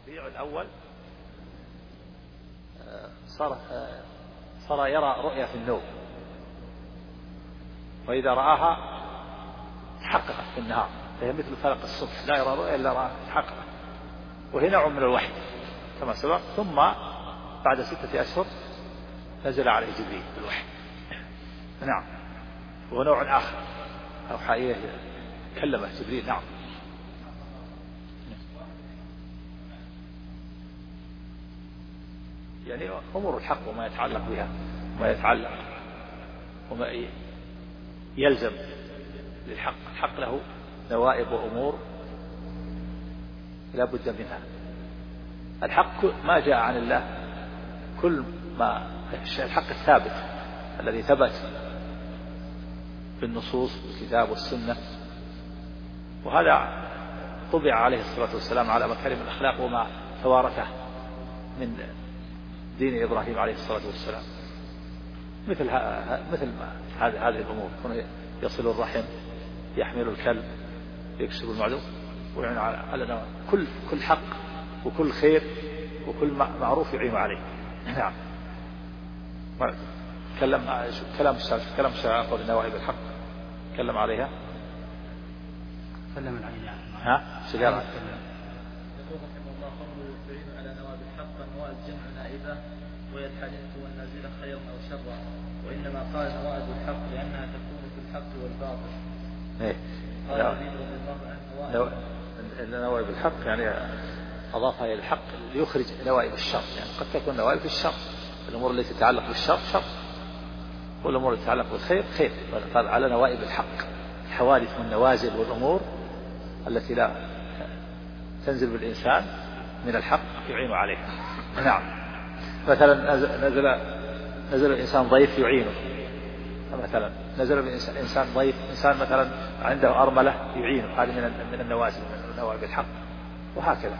الربيع الأول صار يرى رؤيا في النوم، وإذا رآها تحققت في النهار، فهي مثل فلق الصبح، لا يرى رؤيا إلا رآها تحققت، وهي نوع من الوحي كما سبق. ثم بعد 6 أشهر نزل عليه جبريل بالوحي. نعم، وهو نوع آخر أوحى إليه، كلمه جبريل. نعم. يعني أمور الحق وما يتعلق بها، وما يتعلق وما يلزم للحق. الحق له نوائب وأمور لا بد منها. الحق ما جاء عن الله، كل ما الحق الثابت الذي ثبت بالنصوص بالكتاب والسنة، وهذا طبع عليه الصلاة والسلام على مكارم الأخلاق وما توارثه من دين إبراهيم عليه الصلاة والسلام، مثل هذه الأمور، يصل الرحم، يحمل الكلب، يكسب المعدوم، ويعين على كل حق وكل خير وكل معروف يعين عليه. نعم. كلام الشاعر قول نوائب الحق تكلم عليها، تكلم عليها. شجاعة. يقول رحمه الله قوله يعين على نوائب الحق، نوائب جمع نائبة، وهي الحادثة والنازلة خيرا أو شرا، وإنما قال نوائب الحق لأنها تكون في الحق والباطل. قال رضي الله عنه نوائب الحق يعني أضافها إلى الحق ليخرج نوائب الشر، يعني قد تكون نوائب الشر، الأمور التي تتعلق بالشر شر، والأمور التي تتعلق بالخير خير. قال على نوائب الحق، الحوادث والنوازل والأمور التي لا تنزل بالإنسان من الحق يعين عليها. نعم. مثلا نزل الإنسان ضيف يعينه، مثلا نزل الإنسان ضيف، إنسان مثلا عنده أرملة يعينه، هذه من النوازل من نوائب الحق. وهكذا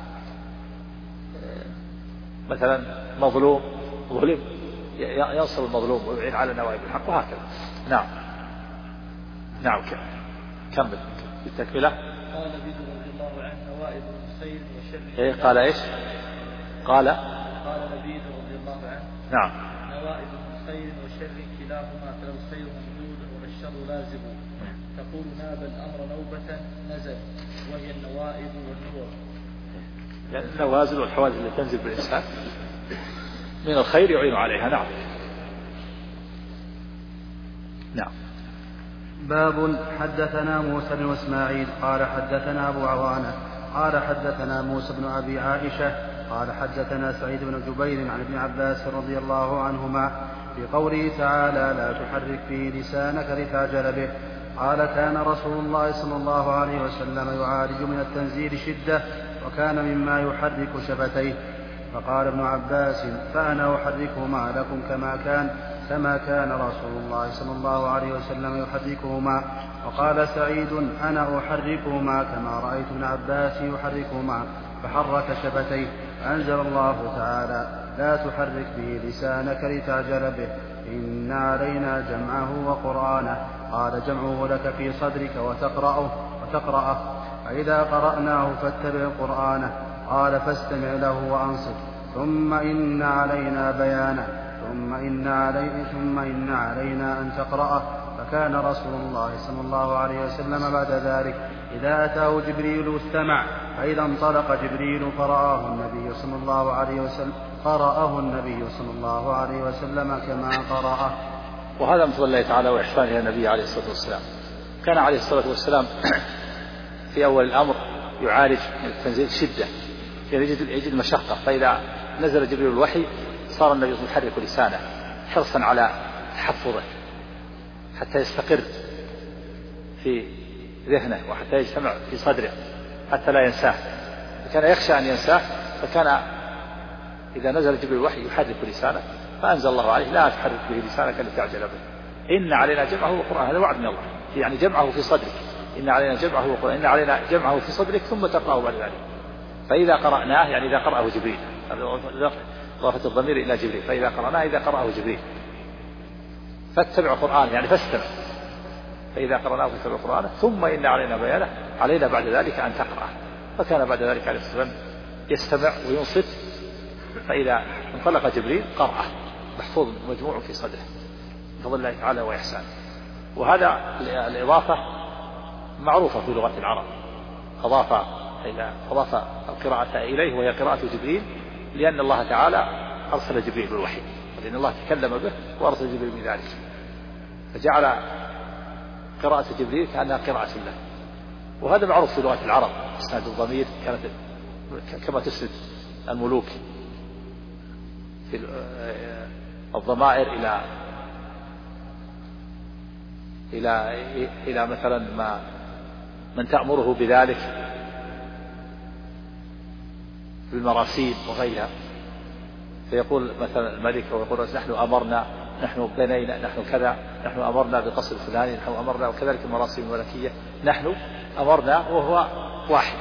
مثلا مظلوم ظلم ينصر المظلوم ويعين على نوائب الحق، وهكذا. نعم. نعم. كمل بالتكملة. قال نبي رضي الله عنه نوائب الخير وشر. قال ايش؟ قال نبي رضي الله عنه نعم نوائب الخير وشر كلاهما، فالخير ممدود والشر لازم. تقول ناب الأمر نوبة نزل، وهي النوائب والنور، يعني النوازل والحوادث التي تنزل بالإنسان من الخير يعين عليها. نعم. نعم. باب حدثنا موسى بن إسماعيل قال حدثنا أبو عوانة قال حدثنا موسى بن أبي عائشة قال حدثنا سعيد بن جبير عن ابن عباس رضي الله عنهما في قوله تعالى لا تحرك به لسانك لتعجل به. قال كان رسول الله صلى الله عليه وسلم يعالج من التنزيل شدة، وكان مما يحرك شفتيه. فقال ابن عباس فأنا أحركهما لكم كما كان رسول الله صلى الله عليه وسلم يحركهما. وقال سعيد أنا أحركهما كما رأيت ابن عباس يحركهما، فحرك شفتيه. فأنزل الله تعالى لا تحرك به لسانك لتعجل به، إن علينا جمعه وقرآنه. قال جمعه لك في صدرك وتقرأه، فإذا قرأناه فاتبع قرآنه. قال فاستمع له وأنصت، ثم إن علينا بيانه، ثم إن علينا أن تقرأه. فكان رسول الله صلى الله عليه وسلم بعد ذلك إذا أتاه جبريل استمع، فإذا انطلق جبريل فرآه النبي صلى الله عليه وسلم كما قرأه. وهذا من فضل الله تعالى وإحسانه النبي عليه الصلاة والسلام. كان عليه الصلاة والسلام في أول الأمر يعالج التنزيل شدة، يجد مشقة، فإذا نزل جبريل الوحي صار النبي يحرك لسانه حرصا على تحفظه حتى يستقر في ذهنه وحتى يجتمع في صدره حتى لا ينساه، فكان يخشى أن ينساه، فكان إذا نزل جبريل الوحي يحرك لسانه. فأنزل الله عليه لا تحرك به لسانك لتعجل به، إن علينا جمعه وقرآنه. هذا وعد من الله، يعني جمعه في صدرك، إن علينا جمعه وقرآنه، إن علينا جمعه في صدرك ثم تقرأه بعد ذلك. فإذا قرأناه يعني إذا قرأه جبريل، إضافة الضمير إلى جبريل، فإذا قرأناه إذا قرأه جبريل. فاتبع قرآن يعني فاستمع، فإذا قرأناه فاتبع قرآنه، ثم إن علينا بيانه، علينا بعد ذلك أن تقرأه. فكان بعد ذلك عليه الصلاة والسلام يستمع وينصت، فإذا انطلق جبريل قرأه محفوظ مجموع في صدره بفضل الله تعالى وإحسانه. وهذا الإضافة معروفة في لغة العرب، أضاف القراءة إليه وهي قراءة جبريل، لأن الله تعالى أرسل جبريل بالوحي، لأن الله تكلم به وأرسل جبريل بذلك، فجعل قراءة جبريل كأنها قراءة له. وهذا معروف في لغة العرب، إسناد الضمير كانت كما تسند الملوك في الضمائر إلى مثلا من تأمره بذلك بالمراسيم وغيرها، فيقول مثلا الملك ويقول نحن أمرنا، نحن بنينا، نحن كذا، نحن أمرنا بقصر فلاني، نحن أمرنا، وكذلك المراسيم الملكية نحن أمرنا وهو واحد.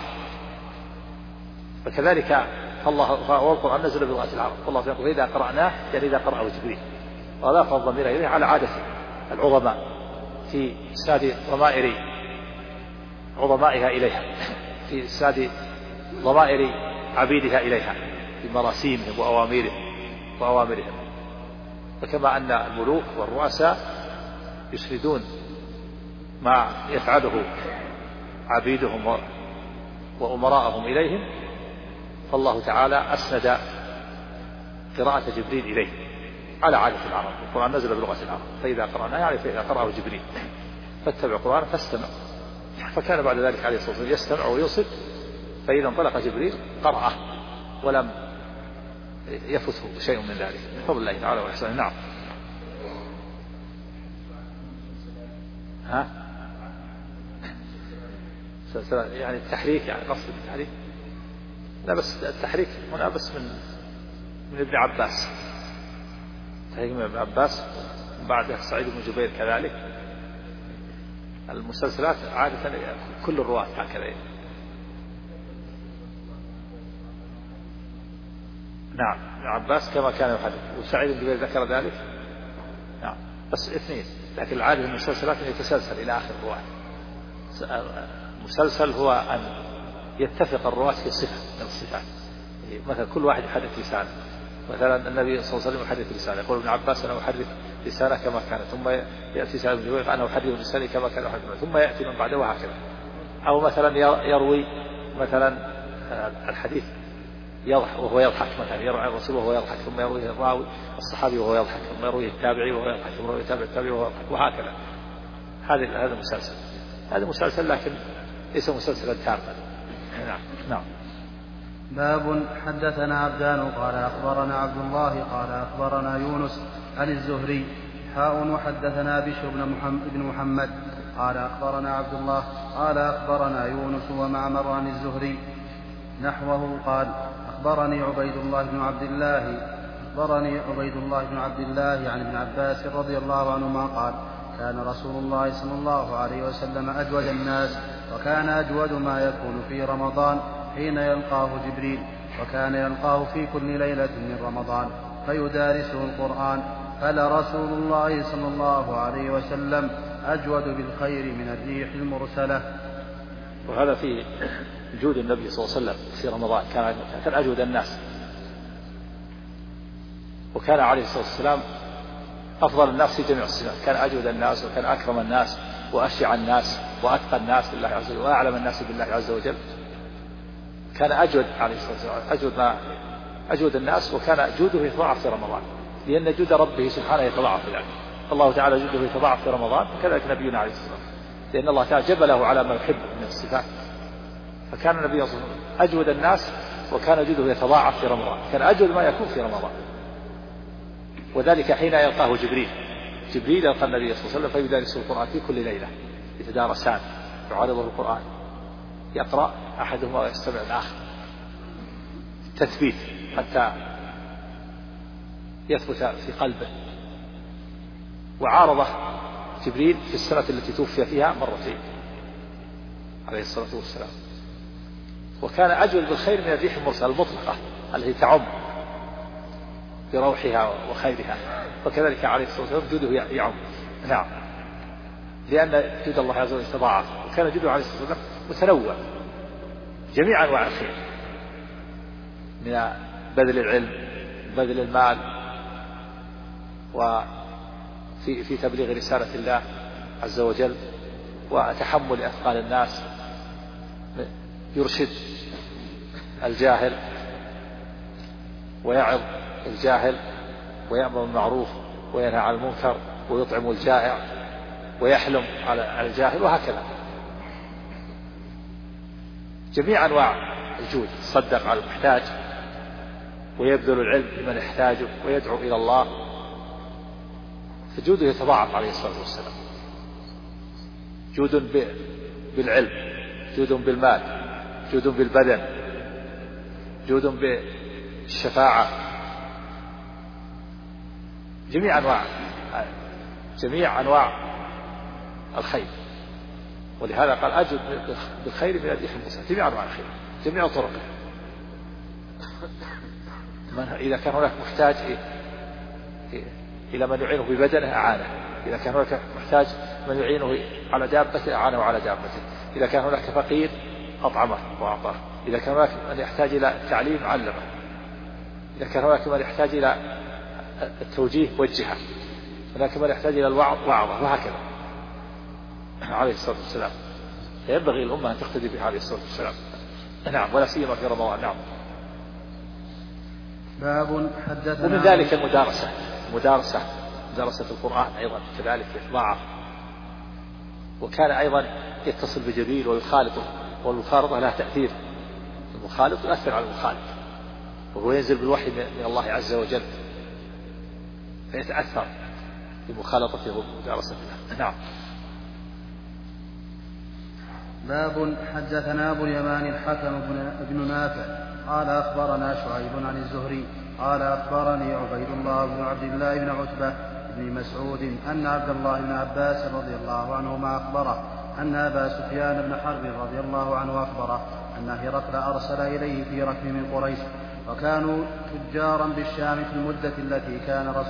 فكذلك والقرآن نزل بلغة العرب، والله يقول إذا قرأناه يعني إذا قرأه جبريل، وأضاف الضمير إليه على عادة العظماء في إسناد ضمائر عظمائها إليها، في إسناد ضمائر عبيدها إليها بمراسيمهم وأوامرهم. فكما أن الملوك والرؤساء يسندون ما يفعله عبيدهم وأمراءهم إليهم، فالله تعالى أسند قراءة جبريل إليه على عادة العرب. القرآن نزل بلغة العرب، فإذا قرأناه يعني فإذا قرأه جبريل فاتبع القرآن فاستمع. فكان بعد ذلك عليه الصلاة والسلام يستمع وينصت، فإذا انطلق جبريل قرأه ولم يفته شيء من ذلك من فضل الله تعالى وإحسانه. نعم. يعني التحريك، يعني قصد التحريك، لا بس التحريك هنا بس من ابن عباس، تحريك من ابن عباس، وبعده سعيد بن جبير كذلك. المسلسلات عادة كل الرواة هكذا. نعم، ابن عباس كما كان يحدث، وسعيد بن جبير ذكر ذلك. نعم، بس اثنين، لكن العادة المسلسلات أن يتسلسل إلى آخر الرواة. المسلسل هو أن يتفق الرواة في صفة من الصفات، مثلا كل واحد يحدث لسانه، مثلا النبي صلى الله عليه وسلم يحدث لسانه، يقول ابن عباس أنا أحدث لسانه كما كان، ثم يأتي سعيد بن جبير أنا أحدث لساني كما كان يحدث، ثم يأتي من بعده وهكذا. أو مثلا يروي مثلا الحديث وهو يضحك، مثلا يروي الرسول وهو يضحك، ثم يرويه الراوي الصحابي وهو يضحك، ثم يرويه التابعي وهو يضحك، ثم يرويه التابعي وهو يضحك، وهكذا. هذا مسلسل، هذا مسلسل لكن ليس مسلسلا تاما. نعم. باب حدثنا عبدان قال أخبرنا عبد الله قال أخبرنا يونس عن الزهري وحدثنا بشر بن محمد قال أخبرنا عبد الله قال أخبرنا يونس ومعمر عن الزهري نحوه قال أخبرني عبيد الله بن عبد الله عن ابن عباس رضي الله عنهما قال كان رسول الله صلى الله عليه وسلم أجود الناس، وكان أجود ما يكون في رمضان حين يلقاه جبريل، وكان يلقاه في كل ليلة من رمضان فيدارسه القرآن، فلرسول الله صلى الله عليه وسلم أجود بالخير من الريح المرسلة. وهذا في جود النبي صلى الله عليه وسلم في رمضان، كان أجود الناس، وكان عليه الصلاة والسلام أفضل الناس في جميع الصفات، كان أجود الناس وكان أكرم الناس وأشجع الناس وأتقى الناس بالله عز وجل وأعلم الناس بالله عز وجل. كان أجود عليه الصلاة والسلام، أجود الناس، وكان جوده يتضاعف في رمضان، لأن جود ربه سبحانه يتضاعف في ذلك. الله تعالى جوده يتضاعف في رمضان، وكذلك نبينا عليه الصلاة والسلام، لأن الله تعالى جبله على ما يحب من الصفات. فكان النبي صلى الله عليه وسلم أجود الناس، وكان جوده يتضاعف في رمضان، كان أجود ما يكون في رمضان. وذلك حين يلقاه جبريل يلقى النبي صلى الله عليه وسلم فيدارسه القرآن في كل ليلة، يتدارسان، يعارضه القرآن، يقرأ أحدهما ويستمع الآخر، تثبيت حتى يثبت في قلبه. وعارضه جبريل في السنة التي توفي فيها مرتين عليه الصلاة والسلام. وكان أجود بالخير من الريح المرسلة المطلقة التي تعم بروحها وخيرها، وكذلك عليه الصلاة والسلام جوده يعم. نعم، لأن جود الله عز وجل تضاعف، وكان جوده عليه الصلاة والسلام متنوع جميع أنواع الخير، من بذل العلم، بذل المال، وفي تبليغ رسالة الله عز وجل، وتحمل أثقال الناس، يرشد الجاهل ويعظ الجاهل، ويأمر بالمعروف وينهى عن المنكر، ويطعم الجائع ويحلم على الجاهل، وهكذا جميع أنواع الجود. يصدق على المحتاج، ويبذل العلم لمن يحتاجه، ويدعو إلى الله، فجوده يتضاعف عليه الصلاة والسلام. جود بالعلم، جود بالمال، جود بالبدن، جود بالشفاعة، جميع أنواع الخير. ولهذا قال أجد بالخير من الريح المرسلة، جميع أنواع الخير، جميع طرقه. إذا كان هناك محتاج إلى من يعينه ببدنه أعانه، إذا كان هناك محتاج من يعينه على دابته أعانه على دابته، إذا كان هناك فقير أطعمه وأعطاه، إذا كان هناك من يحتاج إلى التعليم علمه، إذا كان هناك من يحتاج إلى التوجيه وجهه، هناك من يحتاج إلى الوعظ وعظه، وهكذا عليه الصلاة والسلام. فينبغي الأمة أن تقتدي به عليه الصلاة والسلام. نعم، ولا سيما في رمضان. نعم. باب حدثنا. ومن ذلك مدارسة القرآن أيضا كذلك يتضاعف. وكان أيضا يتصل بجبريل ويخالطه، والمخالطة لها تأثير، المخالط يؤثر على المخالط، وهو ينزل بالوحي من الله عز وجل، فيتأثر بمخالطته ومدارسته. نعم. باب حدثنا أبو اليمان الحكم بن نافع قال أخبرنا شعيب عن الزهري قال أخبرني عبيد الله بن عبد الله بن عتبة بن مسعود أن عبد الله بن عباس رضي الله عنهما أخبره أن أبا سفيان بن حرب رضي الله عنه أخبره أن هرقل أرسل إليه في ركب من قريش، وكانوا تجارا بالشام في المدة التي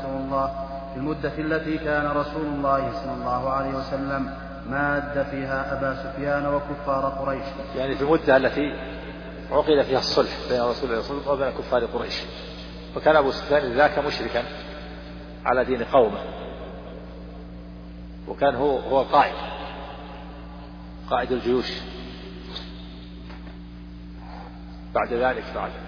كان رسول الله صلى الله عليه وسلم ماد فيها أبا سفيان وكفار قريش، يعني في المدة التي عقد فيها الصلح بين رسول الله صلى الله عليه وسلم وبين كفار قريش. وكان أبو سفيان ذاك مشركا على دين قومه، وكان هو قائد الجيوش. بعد ذلك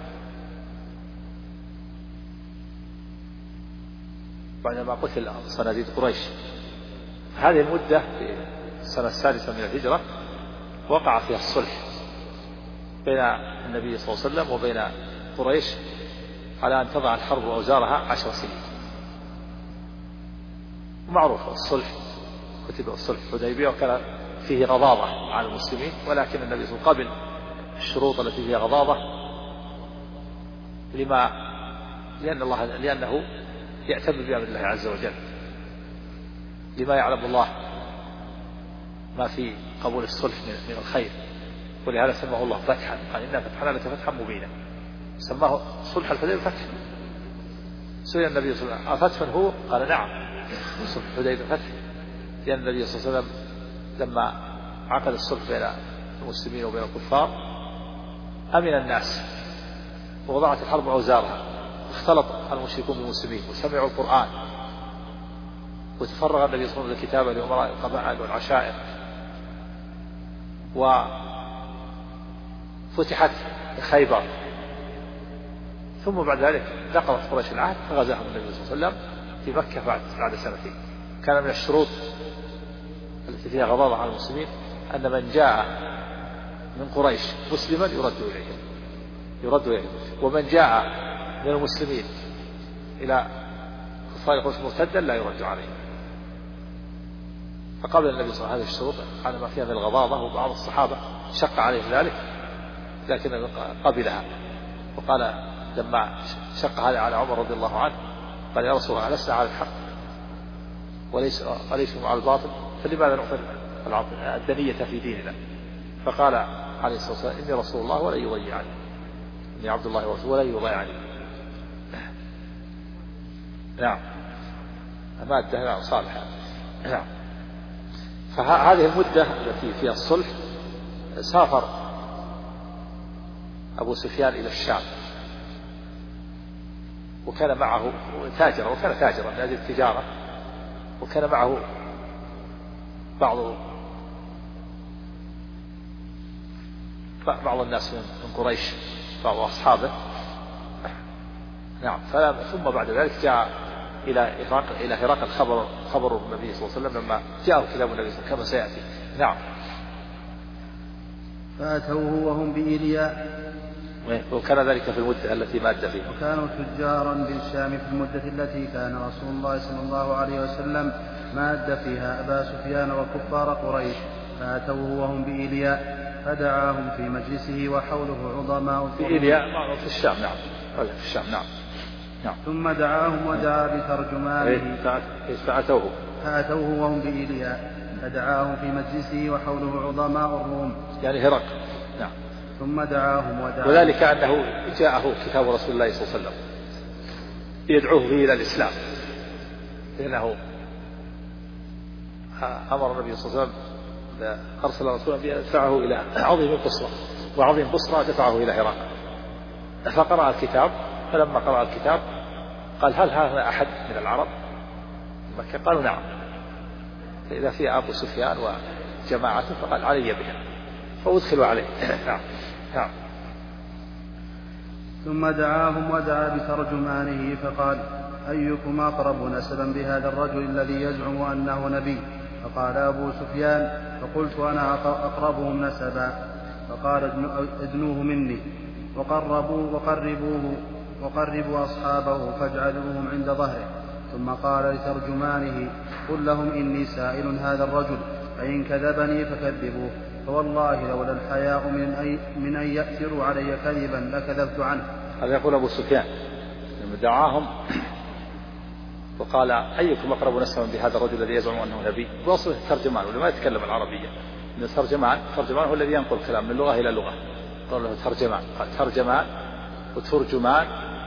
بعدما قتل صناديد قريش. هذه المدة في السنة السادسة من الهجرة وقع فيها الصلح بين النبي صلى الله عليه وسلم وبين قريش على أن تضع الحرب أوزارها 10 سنين. معروف الصلح، كتب الصلح الحديبية، وكان فيه غضاضة على المسلمين، ولكن النبي صلى الله عليه وسلم قبل الشروط التي فيها غضاضة لأنه يعتم بأمر الله عز وجل، لما يعلم الله ما في قبول الصلح من الخير. ولهذا سماه الله فتحا، قال إنا فتحنا لك فتحا مبينا، سماه صلح الحديبية فتح. سئل النبي صلى الله عليه وسلم أفتح هو؟ قال نعم، صلح الحديبية فتح، لأن النبي صلى الله عليه وسلم لما عقد الصلح بين المسلمين وبين الكفار أمن الناس، ووضعت الحرب أوزارها، اختلط المشركون بالمسلمين وسمعوا القرآن، وتفرغ النبي صلى الله عليه وسلم الكتابة لأمراء القبائل والعشائر، وفتحت خيبر. ثم بعد ذلك نقضت قريش العهد فغزاهم النبي صلى الله عليه وسلم في مكة بعد سنتين. كان من الشروط التي فيها غضاضة على المسلمين أن من جاء من قريش مسلما يرد إليه، ومن جاء من المسلمين إلى كفار قريش مرتدا لا يرد عليه. فقبل النبي صلى الله عليه وسلم هذه الشروط على ما فيها من الغضاضة، وبعض الصحابة شق عليه ذلك لكن قبلها، وقال لما شق هذا على عمر رضي الله عنه قال يا رسول الله لسنا على الحق وليس على الباطل، فلماذا نؤثر الدنية في ديننا؟ فقال عليه الصلاة والسلام إني رسول الله ولا يضيعني، إني عبد الله ورسوله ولا يضيعني. نعم، مادة نعم صالحة. نعم. فهذه المدة التي فيها الصلح سافر أبو سفيان إلى الشام وكان معه تاجرا، وكان تاجرا من أجل التجارة، وكان معه بعض الناس من قريش، بعض أصحابه. نعم. ثم بعد ذلك جاء إلى هرقل خبر النبي صلى الله عليه وسلم لما جاء كتاب النبي صلى الله عليه وسلم كما سيأتي. نعم. فأتوه وهم بإيلياء، وكان ذلك في المدة التي ماد فيها. وكانوا تجارا بالشام في المدة التي كان رسول الله صلى الله عليه وسلم ماد فيها أبا سفيان وكفار قريش. فأتوه وهم بإيلياء فدعاهم في مجلسه وحوله عظماء في إيلياء في الشام. نعم. في الشام. نعم. نعم. ثم دعاهم ودعا بترجمانه. فأتوه وهم بإيلياء فدعاهم في مجلسه وحوله عظماء الروم، يعني هرقل. نعم. ثم دعاهم وذلك أنه جاءه كتاب رسول الله صلى الله عليه وسلم يدعوه فيه إلى الإسلام، لأنه أمر النبي صلى الله عليه وسلم أرسل رسولا يدفعه إلى عظيم البصرة، وعظيم البصرة دفعه إلى هرقل. فقرأ الكتاب، فلما قرأ الكتاب قال: هل هذا أحد من العرب؟ مكة؟ قالوا: نعم. فإذا في أبو سفيان وجماعته، فقال: علي بهم، فأدخلوا عليه. نعم. نعم. ثم دعاهم ودعا بترجمانه فقال: أيكم أقرب نسبا بهذا الرجل الذي يزعم أنه نبي؟ فقال أبو سفيان: فقلت أنا أقربهم نسبا. فقال: ادنوه مني وقربوا أصحابه فاجعلوهم عند ظهره. ثم قال لترجمانه: قل لهم إني سائل هذا الرجل، فإن كذبني فكذبوه، فوالله لولا الحياء من أن يأثروا علي كذبا لكذبت عنه. هذا يقول أبو سفيان لما دعاهم وقال: أيكم أقرب نسبا بهذا الرجل الذي يزعم أنه نبي؟ بوصف الترجمان، ولما يتكلم العربية. إن الترجمان هو الذي ينقل الكلام من لغة إلى لغة، قال له ترجمان. قال ترجمان وترجمان.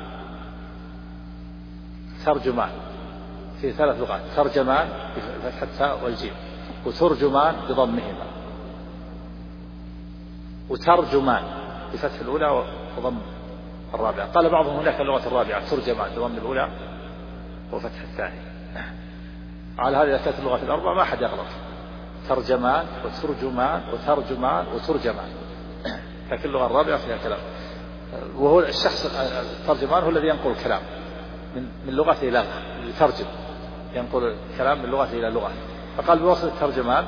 ترجمان في 3 لغات: ترجمان بفتح التاء والجيم، وترجمان بضمهما، وترجمان بفتح الأولى وضم الرابعة. قال بعضهم هناك اللغة الرابعة ترجمان بضم الأولى وفتح الثاني. على هذه كانت اللغات الأربعة ما أحد يغلط: ترجمان وترجمان وترجمان وترجمان. لكن اللغة الرابعة فيها كلام، وهو الشخص الترجمان هو الذي ينقل الكلام من لغة إلى لغة، يترجم، ينقل الكلام من لغة إلى لغة. فقال بوصف الترجمان: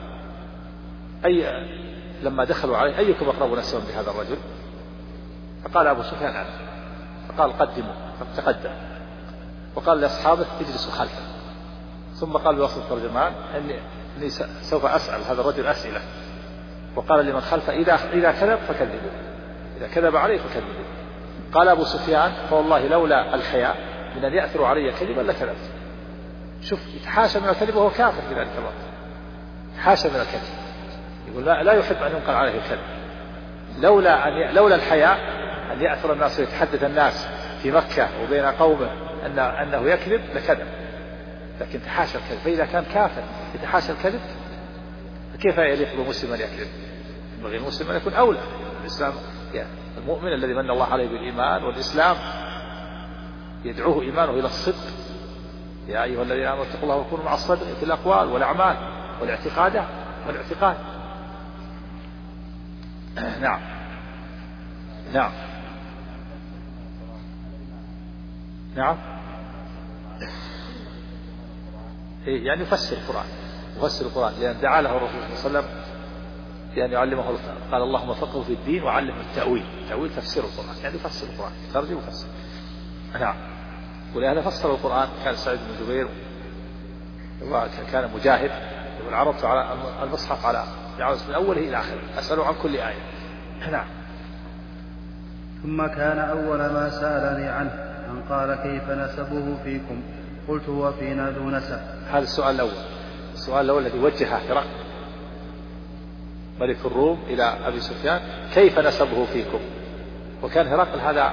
لما دخلوا عليه: أيكم أقرب نسبا بهذا الرجل؟ فقال أبو سفيان: أنا. فقال: قدموا، فتقدم، وقال لأصحابه: اجلسوا خلفه. ثم قال بوصف الترجمان: إني سوف أسأل هذا الرجل أسئلة. وقال لمن خلفه: إذا كذب فكذبوا، إذا كذب عليه فكذبوا. قال أبو سفيان: فوالله لولا الحياء من أن يأثروا علي كذبا لكذبت. شوف، يتحاشى من الكذب وهو كافر في ذلك الوقت، يتحاشى من الكذب، يقول لا يحب أن ينقل عليه الكذب. لولا الحياء أن يأثر الناس ويتحدث الناس في مكة وبين قومه أنه يكذب لكذب، لكن تحاشى الكذب. فإذا كان كافر يتحاشى الكذب، فكيف يليق بمسلم أن يكذب؟ ينبغي المسلم أن يكون أولى. الإسلام المؤمن الذي من الله عليه بالإيمان والإسلام يدعوه إيمانه إلى الصدق: يا أيها الذين آمنوا اتقوا الله وكونوا مع الصادقين في الأقوال والأعمال والاعتقاد. نعم. نعم. نعم. يعني يفسر القرآن، لأن دعا له الرسول صلى الله عليه وسلم بأن يعلمه قال: اللهم فقهه في الدين وعلمه التأويل. تفسير القرآن يعني يفسر القرآن، يترجم ويفسر. نعم. ولهذا فسر القرآن كان سعيد بن جبير، وكان مجاهد، والعرضت على المصحف على من أوله إلى آخره، أسأله عن كل آية. نعم. ثم كان أول ما سألني عنه أن قال: كيف نسبه فيكم؟ قلت: هو فينا ذو نسب. هذا السؤال الأول الذي وجهه هرقل ملك الروم إلى أبي سفيان: كيف نسبه فيكم؟ وكان هرقل هذا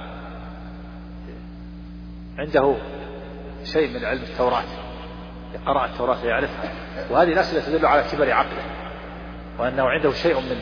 عنده شيء من علم التوراة، قرأ التوراة يعرفها، وهذه الأسئلة تدل على كبر عقله، وأنه عنده شيء من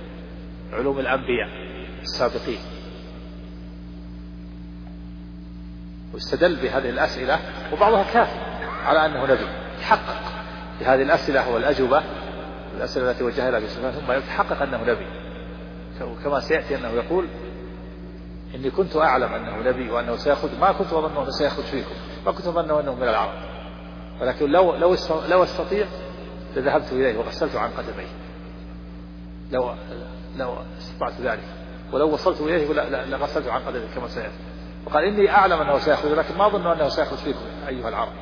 علوم الأنبياء السابقين. واستدل بهذه الأسئلة، وبعضها كافي على أنه نبي، يحقق بهذه الأسئلة والأجوبة الأسئلة التي وجهها إلى أبي سفيان ثم يتحقق أنه نبي، كما سيأتي أنه يقول إني كنت أعلم أنه نبي وأنه سيخرج، ما كنت أظن أنه سيخرج فيكم، ما كنت أظن أنه من العرب، ولكن لو استطيع لذهبت إليه وغسلت عن قدميه، لو استطعت ذلك، ولو وصلت إليه لغسلت عن قدميه كما سيأتي. وقال إني أعلم أنه سيخرج لكن ما أظن أنه سيخرج فيكم أيها العرب.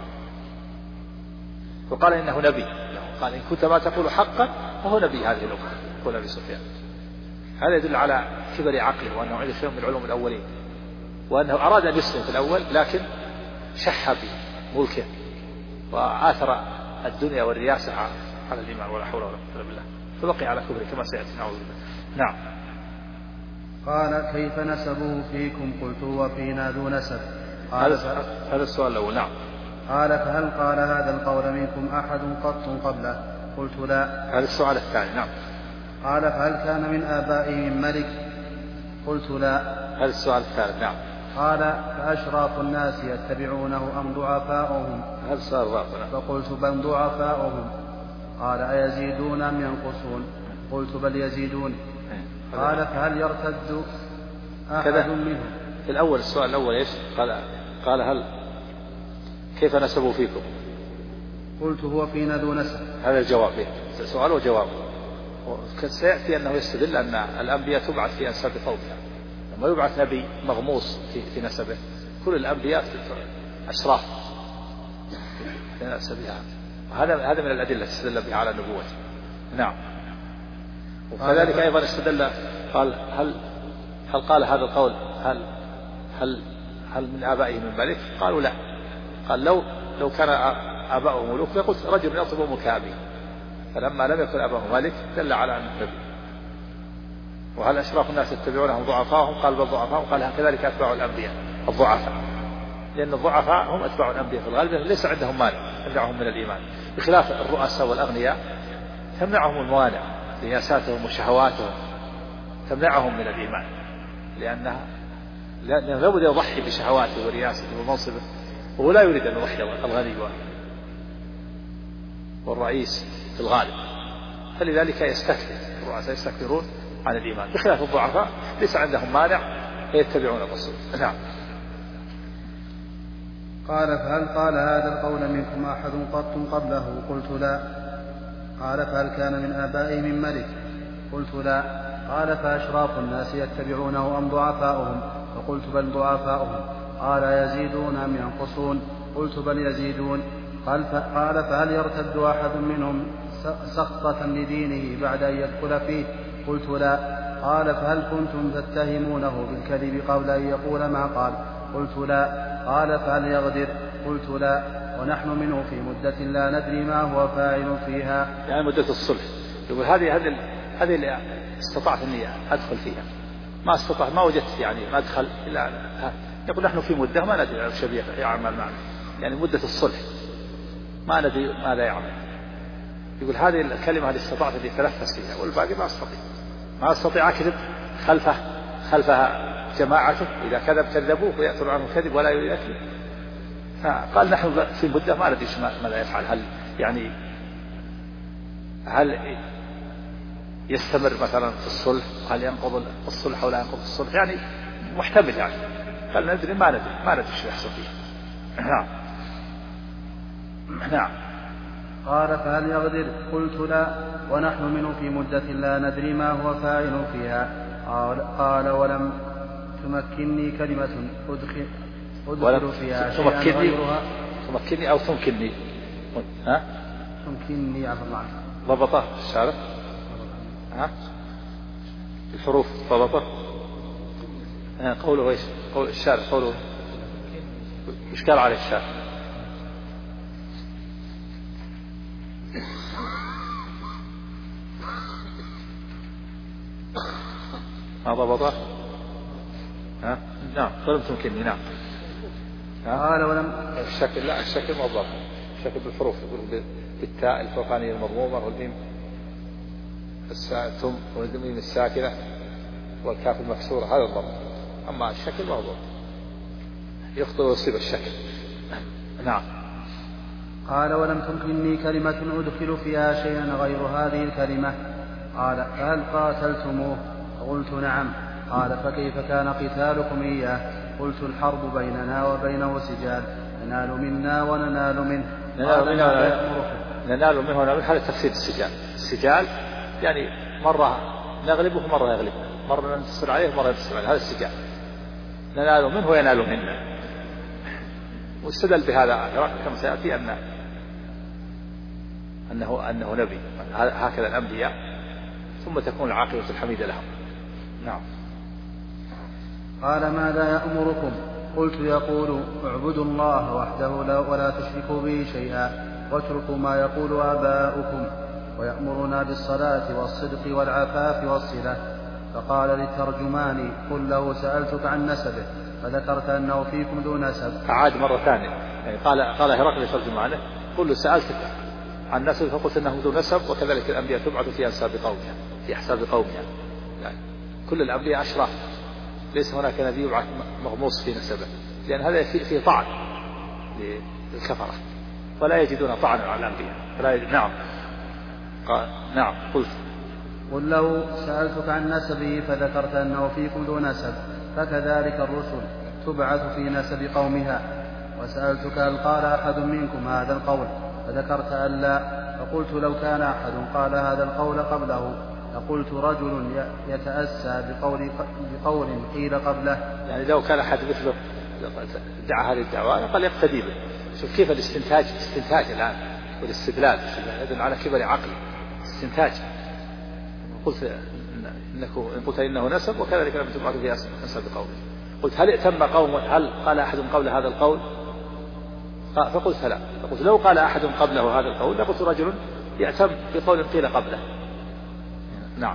وقال إنه نبي، قال إن كنت ما تقول حقا فهو نبي هذه الأمة، يقول أبي سفيان. هذا يدل على كبر عقله وأنه عنده شيء من العلوم الأولين، وأنه أراد أن يسلم في الأول لكن شح بملكه وآثر الدنيا والرياسة على الإيمان، ولا حول ولا قوة إلا بالله، فبقي على كبره كما سيأتي. نعوذ بالله. نعم. قال كيف نسبه فيكم؟ قلت هو فينا ذو نسب. هذا السؤال الأول. نعم. قال فهل قال هذا القول منكم أحد قط قبله؟ قلت لا. هذا السؤال الثاني. نعم. قال فهل كان من آبائه من ملك؟ قلت لا. هذا السؤال الثالث. نعم. قال فأشراف الناس يتبعونه أم ضعفاؤهم؟ هذا السؤال الرابع. فقلت بل ضعفاؤهم. قال أيزيدون أم ينقصون؟ قلت بل يزيدون. قال فهل يرتد أحد منهم؟ في الأول السؤال الأول إيش؟ قال هل كيف نسبوا فيكم؟ قلت هو فينا ذو نسب. هذا الجواب فيه سؤال وجواب. سيأتي أنه يستدل أن الأنبياء تبعث في أنساب قومها، لما يبعث نبي مغموس في نسبه، كل الأنبياء أشراف في نسبها، هذا من الأدلة استدل بها على نبوته. نعم. وكذلك أيضا استدل، قال هل قال هذا القول هل من آبائه من ملك؟ قالوا لا. قال لو كان آباؤه ملوك لقلت رجل يطلب أم كعبي، فلما لم يكن أباه ملك دل على أنه نبي. وهل أشراف الناس يتبعونهم ضعفاهم؟ قال بل ضعفاهم. قال كذلك أتباع الأنبياء الضعفاء، لأن الضعفاء هم أتباع الأنبياء في الغالب، ليس عندهم مانع يمنعهم من الإيمان، بخلاف الرؤساء والأغنياء تمنعهم الموانع، رياساتهم وشهواتهم تمنعهم من الإيمان، لأنه لابد يضحي بشهواته ورياسته ومنصبه، وهو لا يريد أن يضحي الغني والرئيس في الغالب، فلذلك الرؤساء يستكبرون عن الإيمان، بخلاف الضعفاء ليس عندهم مانع فيتبعون الرسول. نعم. قال فهل قال هذا القول منكم أحد قط قبله؟ قلت لا. قال فهل كان من آبائه من ملك؟ قلت لا. قال فأشراف الناس يتبعونه أم ضعفاؤهم؟ فقلت بل ضعفاؤهم. قال يزيدون أم ينقصون؟ قلت بل يزيدون. قال فهل يرتد أحد منهم سخطة لدينه بعد أن يدخل فيه؟ قلت لا. قال فهل كنتم تتهمونه بالكذب قبل أن يقول ما قال؟ قلت لا. قال فهل يغدر؟ قلت لا. ونحن منه في مدة لا ندري ما هو فاعل فيها. يعني مدة الصلح. يقول هذه اللي استطعت أني أدخل فيها، ما استطعت، ما وجدت يعني مدخل إلا يقول نحن في مدة ما ندري شبيه يعمل معنا، يعني مدة الصلح ما ندري ماذا يعمل. يقول هذه الكلمة اللي استطعت أن يتنفس فيها، والباقي ما أستطيع أكذب خلفها جماعته، إذا كذب كذبوه ويأثر عنه كذب ولا يريد أكذب. قال نحن في مدة ما ندري ماذا يفعل، هل يستمر مثلا في الصلح، هل ينقض الصلح ولا ينقض الصلح، يعني محتمل يعني. قال ندري ما ندري شو يحصل فيه. نعم. قال فهل يغدر؟ قلت لا. ونحن منه في مدة لا ندري ما هو فاعل فيها. قال ولم تمكنني كلمة أدخل فيها شيئا غيرها. تمكنني أو تمكنني؟ تمكنني عفى الله عنك. ضبطه الشارع الحروف ضبطه. قوله ايش؟ قول الشارع قوله ايش قال عليه الشارع؟ ما ضبطه؟ نعم. ولم تمكنني. نعم. قال ولم الشكل لا، الشكل ما ضبط، الشكل بالحروف، يقول بالتاء الفوقانية المضمومة والميم ثم والميم الساكنة والكاف المكسورة، هذا الضبط. أما الشكل ما ضبط، يخطئ ويصيب الشك. نعم. قال ولم تمكنني كلمة أدخل فيها شيئا غير هذه الكلمة. قال فهل قاتلتموه؟ قلت نعم. قال فكيف كان قتالكم إياه؟ قلت الحرب بيننا وبينه سجال ننال منا وننال منه. ننال منه وننال منه. هذا تفسير السجال. السجال يعني مرة نغلبه ومرة يغلبنا، مرة ننتصر عليه ومرة ننتصر عليه، هذا السجال. ننال منه وينال منا. واستدل بهذا كما سيأتي أنه نبي، هكذا الأنبياء، ثم تكون العاقبة الحميدة لهم. نعم. قال ماذا يأمركم؟ قلت يقول اعبدوا الله وحده ولا تشركوا به شيئا واتركوا ما يقول آباؤكم، ويأمرنا بالصلاة والصدق والعفاف والصلة. فقال للترجمان قل له سألتك عن نسبه فذكرت أنه فيكم ذو نسب. أعاد مرة ثانية، يعني قال هرقل لترجمانه قل له سألتك عن نسب فقلت أنه ذو نسب، وكذلك الأنبياء تبعث في أنساب قومها، في أحساب قومها. يعني كل الأنبياء أشراف، ليس هناك نبي يبعث مغموس في نسبه، لأن هذا فيه طعن للكفرة، ولا يجدون طعنا على الأنبياء. نعم. قال نعم. قلت قل له سألتك عن نسبه فذكرت أنه فيكم ذو نسب، فكذلك الرسل تبعث في نسب قومها. وسألتك هل قال أحد منكم هذا القول فذكرت أن لا، فقلت لو كان أحد قال هذا القول قبله لقلت رجل يتأسى بقول قيل قبله. يعني لو كان أحد مثله ادعى هذه الدعوة قال يقتدي به. شوف كيف الاستنتاج الآن والاستدلال يدل على كبر عقل. استنتاج. قلت إنه نسب، وكذلك لم تبعث في نسب قومه. قلت هل ائتم قوم، هل قال أحد قبل هذا القول؟ فقلت لا. فقلت لو قال أحد قبله هذا القول لقلت رجل يأتم بقول قيل قبله. نعم.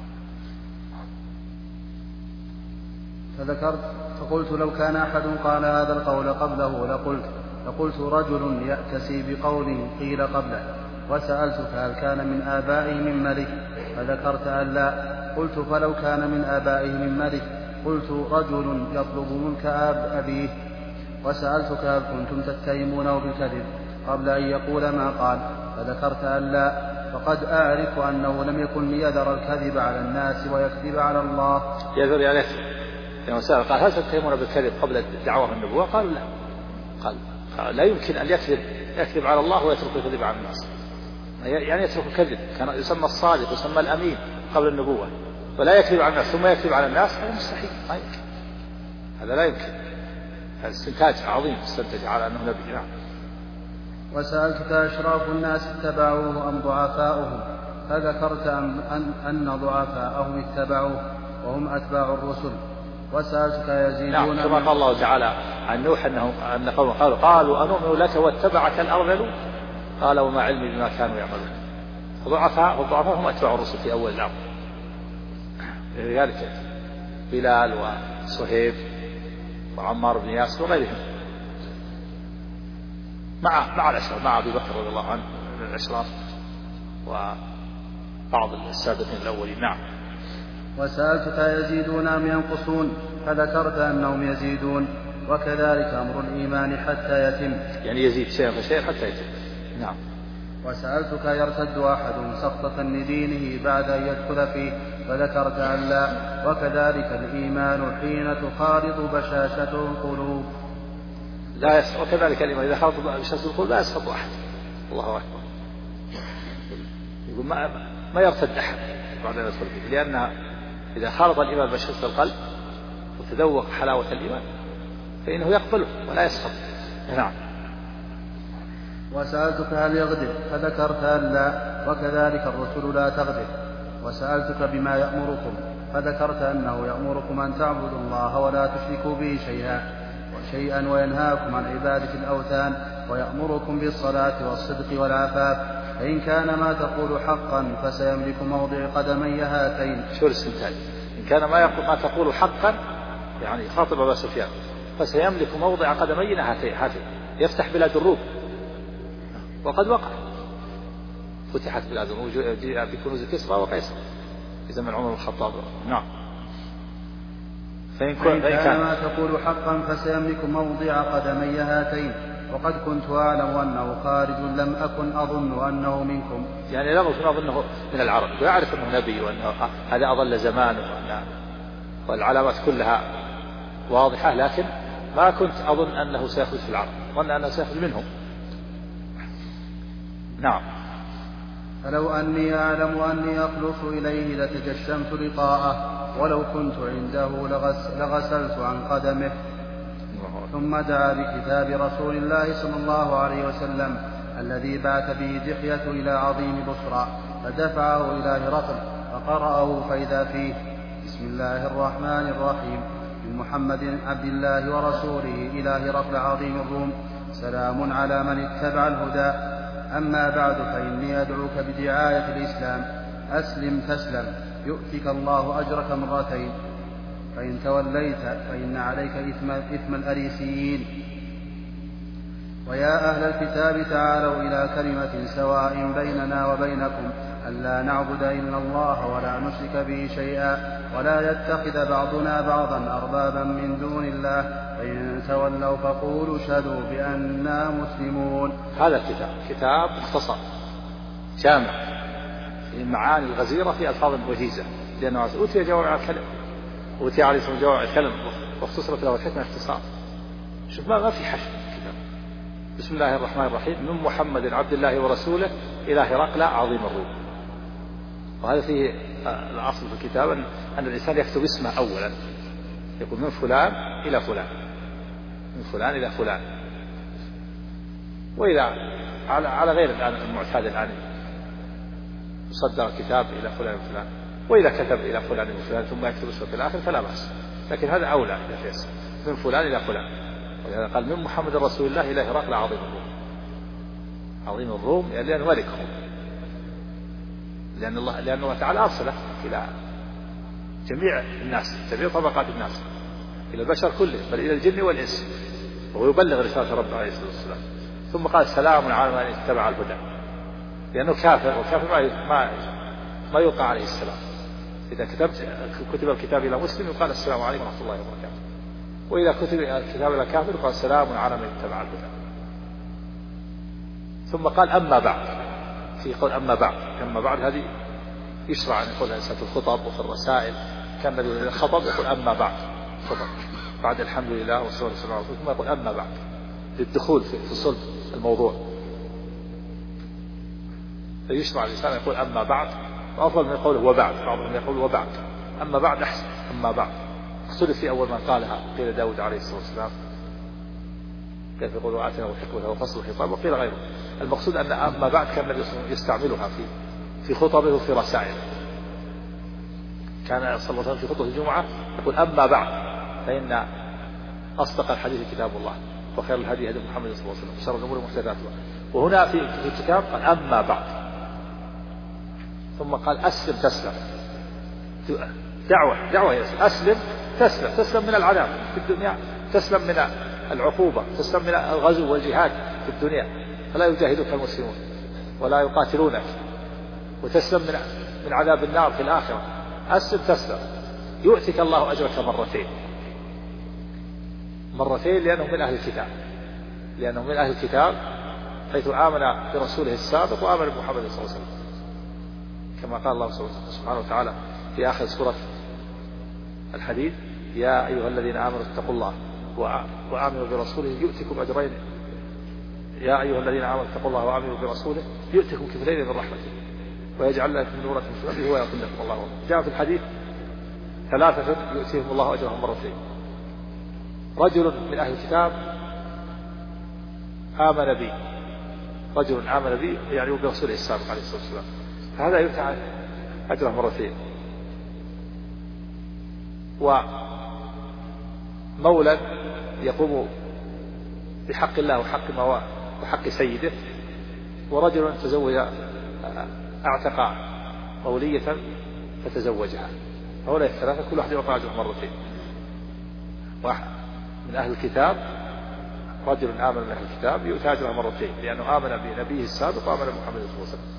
فقلت لو كان أحد قال هذا القول قبله لقلت رجل يأتسي بقول قيل قبله. وسألتك هل كان من آبائه من ملك فذكرت أن لا. قلت فلو كان من آبائه من ملك قلت رجل يطلب ملك أبيه. وسألتك هل كنتم تتهمونه بالكذب قبل أن يقول ما قال فذكرت أن لا. فقد أعرف أنه لم يكن ليذر الكذب على الناس ويكذب على الله. يذر يعني قال هل تتهمون بالكذب قبل دعوة النبوة؟ قالوا لا. قال لا يمكن أن يكذب على الله ويترك الكذب على الناس، يعني يترك الكذب. كان يسمى الصادق يسمى الأمين قبل النبوة، ولا يكذب على الناس ثم يكذب على الناس، هذا مستحيل، ما يمكن، هذا لا يمكن. هذا استنتاج عظيم استنتج على أنه نبي. نعم. وسألتك أشراف الناس اتبعوه أم ضعفاؤهم فذكرت أن ضعفاءهم اتبعوه وهم أتباع الرسل. وسألتك يزيدون. نعم. كما قال الله تعالى عن نوح أن قوم قالوا أنؤمن لك واتبعك الأرذلون قال وما علمي بما كانوا يعملون. الضعفاء هم أتباع الرسل في أول الأمر، لذلك بلال وصهيب وعمار بن ياسر وغيرهم مع الأشراف، مع أبي بكر رضي الله عنه الأشراف وبعض السابقين الأولين. نعم. وسألتك يزيدون أم ينقصون فذكرت أنهم يزيدون، وكذلك أمر الإيمان حتى يتم، يعني يزيد شيئا فشيئا حتى يتم. نعم. وسألتك يرتد أحد سقطة لدينه بعد أن يدخل فيه فذكرت أن لا، وكذلك الإيمان حين تخالط بشاشته القلوب لا يسقط، وكذلك الإيمان إذا خالط بشاشته القلوب لا يسقط أحد. الله أكبر. يقول ما يرتد أحد بعد أن يدخل فيه، لأن إذا خالط الإيمان بشاشة القلب وتذوق حلاوة الإيمان فإنه يقبله ولا يسقط. نعم. وسألتك هل يغدر فذكرت أن لا، وكذلك الرسل لا تغدر. وسألتك بما يأمركم فذكرت أنه يأمركم أن تعبدوا الله ولا تشركوا به شيئا وينهاكم عن عبادة الأوثان، ويأمركم بالصلاة والصدق والعفاف، فإن كان ما تقول حقا فسيملك موضع قدمي هاتين. شو الاستنتاج؟ إن كان ما تقول حقا، يعني خاطب أبا سفيان، فسيملك موضع قدمينا هاتين، يفتح بلاد الروم، وقد وقع، فتحت بلاد الروم بكنوز كسرى وقيصر في زمن عمر بن الخطاب. نعم. فإن كان ما تقول حقا فسيملك موضع قدمي هاتين، وقد كنت أعلم أنه خارج لم أكن أظن أنه منكم. يعني لم أكن أظنه من العرب، ويعرف أنه نبي وأنه هذا أضل زمانه والعلامات كلها واضحة، لكن ما كنت أظن أنه سيخرج في العرب، ظن أنه سيخرج منهم. نعم. فلو أني أعلم أني أخلص إليه لتجشمت لقاءه، ولو كنت عنده لغسلت عن قدمه. ثم دعا بكتاب رسول الله صلى الله عليه وسلم الذي بعث به دحية إلى عظيم بصرى، فدفعه إلى هرقل فقرأه فإذا فيه: بسم الله الرحمن الرحيم، من محمد عبد الله ورسوله إلى هرقل عظيم الروم، سلام على من اتبع الهدى. أما بعد فإني أدعوك بدعاية الإسلام، أسلم تسلم يؤتك الله أجرك مرتين، فإن توليت فإن عليك إثم الأريسيين. ويا أهل الكتاب تعالوا إلى كلمة سواء بيننا وبينكم ألا نعبد إلا الله ولا نشرك به شيئا ولا يتخذ بعضنا بعضا أربابا من دون الله، فإن تولوا فقولوا اشهدوا بأننا مسلمون. هذا الكتاب كتاب مختصر جامع في المعاني الغزيرة في ألفاظ وجيزة، لأنه أوتي جوامع الكلم، أوتي عليه الصلاة جوامع الكلم، واختصرت له الحكمة اختصار. شوف ما في حشو الكتاب. بسم الله الرحمن الرحيم، من محمد عبد الله ورسوله إلى هرقل عظيم الروم. وهذا فيه الأصل في الكتاب أن الإنسان يكتب اسمه أولا، يقول من فلان إلى فلان، من فلان إلى فلان. وإذا على غير الآن المعتاد الآن يصدر الكتاب إلى فلان وفلان، وإذا كتب إلى فلان وفلان ثم يكتب اسمه في الآخر فلا بأس، لكن هذا أولى إذا في اسم من فلان إلى فلان. ولهذا قال من محمد رسول الله إلى هرقل عظيم الروم. عظيم الروم يعني لأنه ملكهم، لأن الله تعالى أرسله إلى جميع الناس، جميع طبقات الناس، إلى البشر كلهم، بل إلى الجن والإنس، وهو يبلغ رسالة ربه عليه الصلاة والسلام. ثم قال سلام على من اتبع الهدى، لأنه كافر، والكافر ما يلقى عليه السلام. إذا كتب الكتاب إلى مسلم يقال السلام عليكم ورحمة الله وبركاته، وإذا كتب الكتاب إلى كافر يقال سلام على من اتبع الهدى. ثم قال أما بعد، في قول أما بعد هذه يشرع أن يقول الإنسان في الخطب وفي الرسائل، كان النبي الخطب يقول أما بعد، خطب بعد الحمد لله والصلاة والسلام على رسول الله، ثم يقول أما بعد للدخول في صلب الموضوع. فيشرع الإنسان يقول أما بعد، وأفضل من قوله وبعد، بعضهم يقول وبعد، أما بعد أحسن. أما بعد اختلف في أول ما قالها، قيل داود عليه الصلاة والسلام كيف يقول وآتنا الحكمة وفصل الخطاب، وقيل غيره. المقصود أن أما بعد كان النبي يستعملها في خطبه وفي رسائله. كان صلى الله عليه وسلم في خطبة الجمعة يقول أما بعد فإن أصدق الحديث كتاب الله، وخير الهدي هدي محمد صلى الله عليه وسلم، وشر الأمور محدثاتها. وهنا في الكتاب قال أما بعد، ثم قال أسلم تسلم، دعوة أسلم تسلم من العذاب في الدنيا، تسلم من العقوبة، تسلم من الغزو والجهاد في الدنيا، فلا يجاهدك المسلمون ولا يقاتلونك، وتسلم من عذاب النار في الآخرة. أسلم تسلم يؤتك الله أجرك مرتين، لأنه من أهل الكتاب، حيث آمن برسوله السابق وآمن بمحمد صلى الله عليه وسلم، كما قال الله سبحانه وتعالى في آخر سورة الحديد: يا أيها الذين آمنوا اتقوا الله وآمنوا برسوله يؤتكم أجرين، يا أيها الذين آمنوا اتقوا الله وآمنوا برسوله يؤتكم كفلين من رحمته ويجعل لكم نورا تمشون به ويغفر لكم الله. جاء في الحديث 3 يؤتيهم الله أجرهم مرتين: رجل من أهل الكتاب رجل آمن بي يعني برسوله السابق عليه الصلاة والسلام، فهذا يؤتى أجره مرتين. ومولى يقوم بحق الله وحق سيده، ورجل تزوج اعتق مولية فتزوجها. هؤلاء الثلاثة كل واحد يوقع أجره مرتين. واحد من أهل الكتاب، رجل آمن من أهل الكتاب يؤتى أجره مرتين، لأنه آمن بنبيه السابق وآمن بمحمد صلى الله عليه وسلم.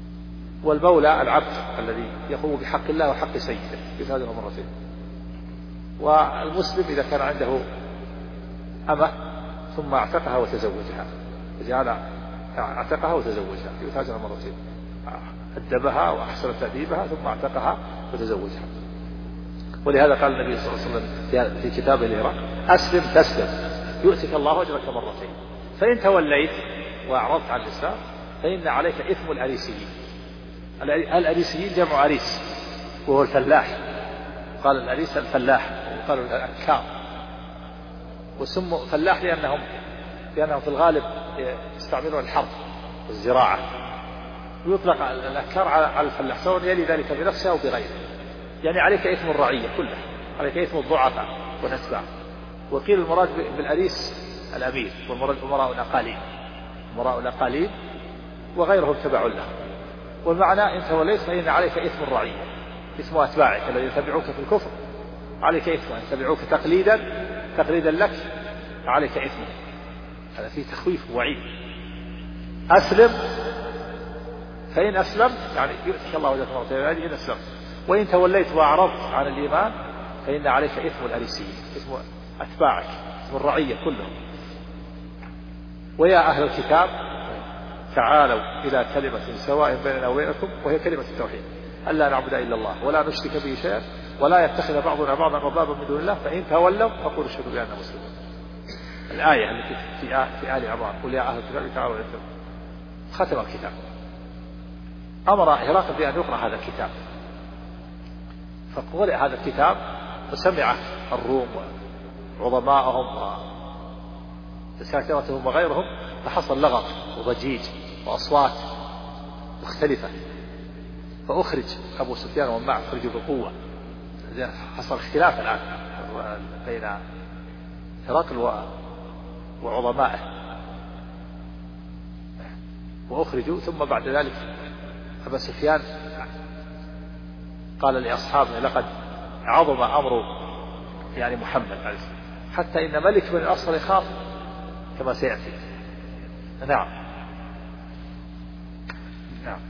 والمولى العبد الذي يقوم بحق الله وحق سيده يؤتى أجره مرتين. والمسلم إذا كان عنده أمة ثم اعتقها وتزوجها، جعل اعتقها وتزوجها يتاجر مرتين، أدبها وأحسن تأديبها ثم اعتقها وتزوجها. ولهذا قال النبي صلى الله عليه وسلم في كتابه الهراء: أسلم تسلم يؤتك الله أجرك مرتين، فإن توليت وأعرضت عن الإسلام فإن عليك إثم الأريسيين. الأريسيين جمع أريس وهو الفلاح، قال الأريس الفلاح، وقالوا الأكار، وسموا فلاح لأنهم في الغالب يستعملون الحرث والزراعة، ويطلق الأكار على الفلاح سواء يلي ذلك بنفسه أو بغيره، يعني عليك إثم الرعية كلها، عليك إثم الضعفاء والأتباع. وقيل المراد بالأريس الأمير، والمراد أمراء الأقاليم، أمراء الأقاليم وغيرهم تبع له. والمعنى إن توليت فإن عليك إثم الرعية، إثم أتباعك الذين يتبعوك في الكفر، عليك إثم أن يتبعوك تقليدا لك، عليك إثم. هذا فيه تخويف ووعيد. أسلم فإن أسلمت يعني يؤتك الله أجرك مرتين إن أسلمت، وإن توليت وأعرضت عن الإيمان فإن عليك إثم الأريسيين، إثم أتباعك، إثم الرعية كلهم. ويا أهل الكتاب تعالوا إلى كلمة سواء بيننا وبينكم وهي كلمة التوحيد، ألا نعبد إلا الله ولا نشرك به شيئا ولا يتخذ بعضنا بعضا أربابا من دون الله فإن تولوا فقولوا اشهدوا بأننا مسلمون. الآية التي في آل عمران: قل يا أهل الكتاب تعالوا إلى كلمة. ختم الكتاب، أمر هرقل بأن يقرأ هذا الكتاب، فقرأ هذا الكتاب فسمع الروم وعظماءهم وساكنتهم وغيرهم، فحصل لغط وضجيج وأصوات مختلفة، فأخرج أبو سفيان ومن معه أخرجوا بقوة. حصل اختلاف الآن بين هرقل وعظمائه، وأخرجوا. ثم بعد ذلك أبو سفيان قال لأصحابه: لقد عظم أمر يعني محمد، حتى إن ملك بن الأصفر يخاف كما سيأتي. نعم نعم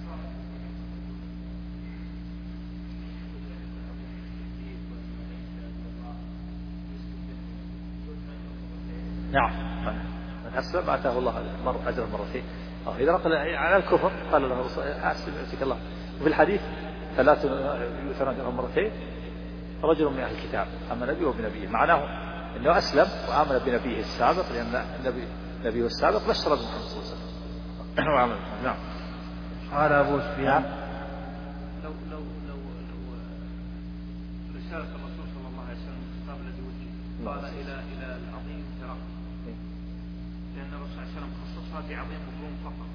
نعم من أسلم آتاه الله أجر مرتين. إذا نقل على الكفر قال له: أسلم يؤتك الله. وفي الحديث: ثلاث يؤثرون أجرهم مرتين، رجل من أهل الكتاب أما نبي وبنبيه. معناه أنه أسلم وآمن بنبيه السابق، لأن نبيه السابق بشر بمحمد صلى الله عليه وسلم. نعم. قال أبو سفيان: لو رسالة الرسول صلى الله عليه وسلم الخطاب الذي وجه قال إلى العظيم هرقل، لأن الرسول صلى الله عليه وسلم خصصها بعظيم الروم فقط،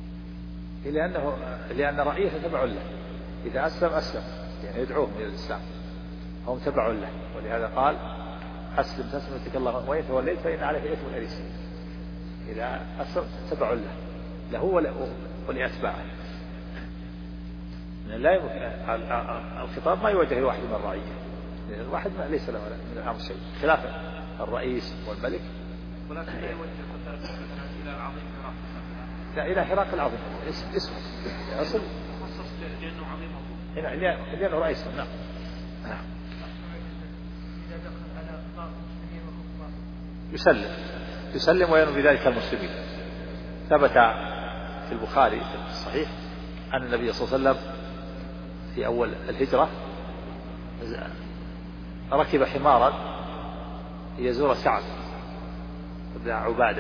لأن رعيته تبع له، إذا أسلم يعني يدعوهم إلى الإسلام، هم تبع له. ولهذا قال: أسلم تسلم يؤتك الله وإن توليت فإن عليك إثم الأريسيين. إذا أسلم تبع له ولأتباعه. لا يمكن الخطاب ما يوجه لواحد من الرعية، لأن الواحد ليس له من الأمر شيء، خلاف الرئيس والملك. ولكن لا يوجه إلى العظيم هرقل، لا، إلى هرقل العظيم اسمه أصل خصص لأنه عظيم هنا، لأنه رئيس. نعم. إذا دخل على خطاب المسلمين وكفار يسلم وينوي بذلك المسلمين. ثبت في البخاري في الصحيح أن النبي صلى الله عليه وسلم في أول الهجرة ركب حمارا يزور سعد بن عبادة،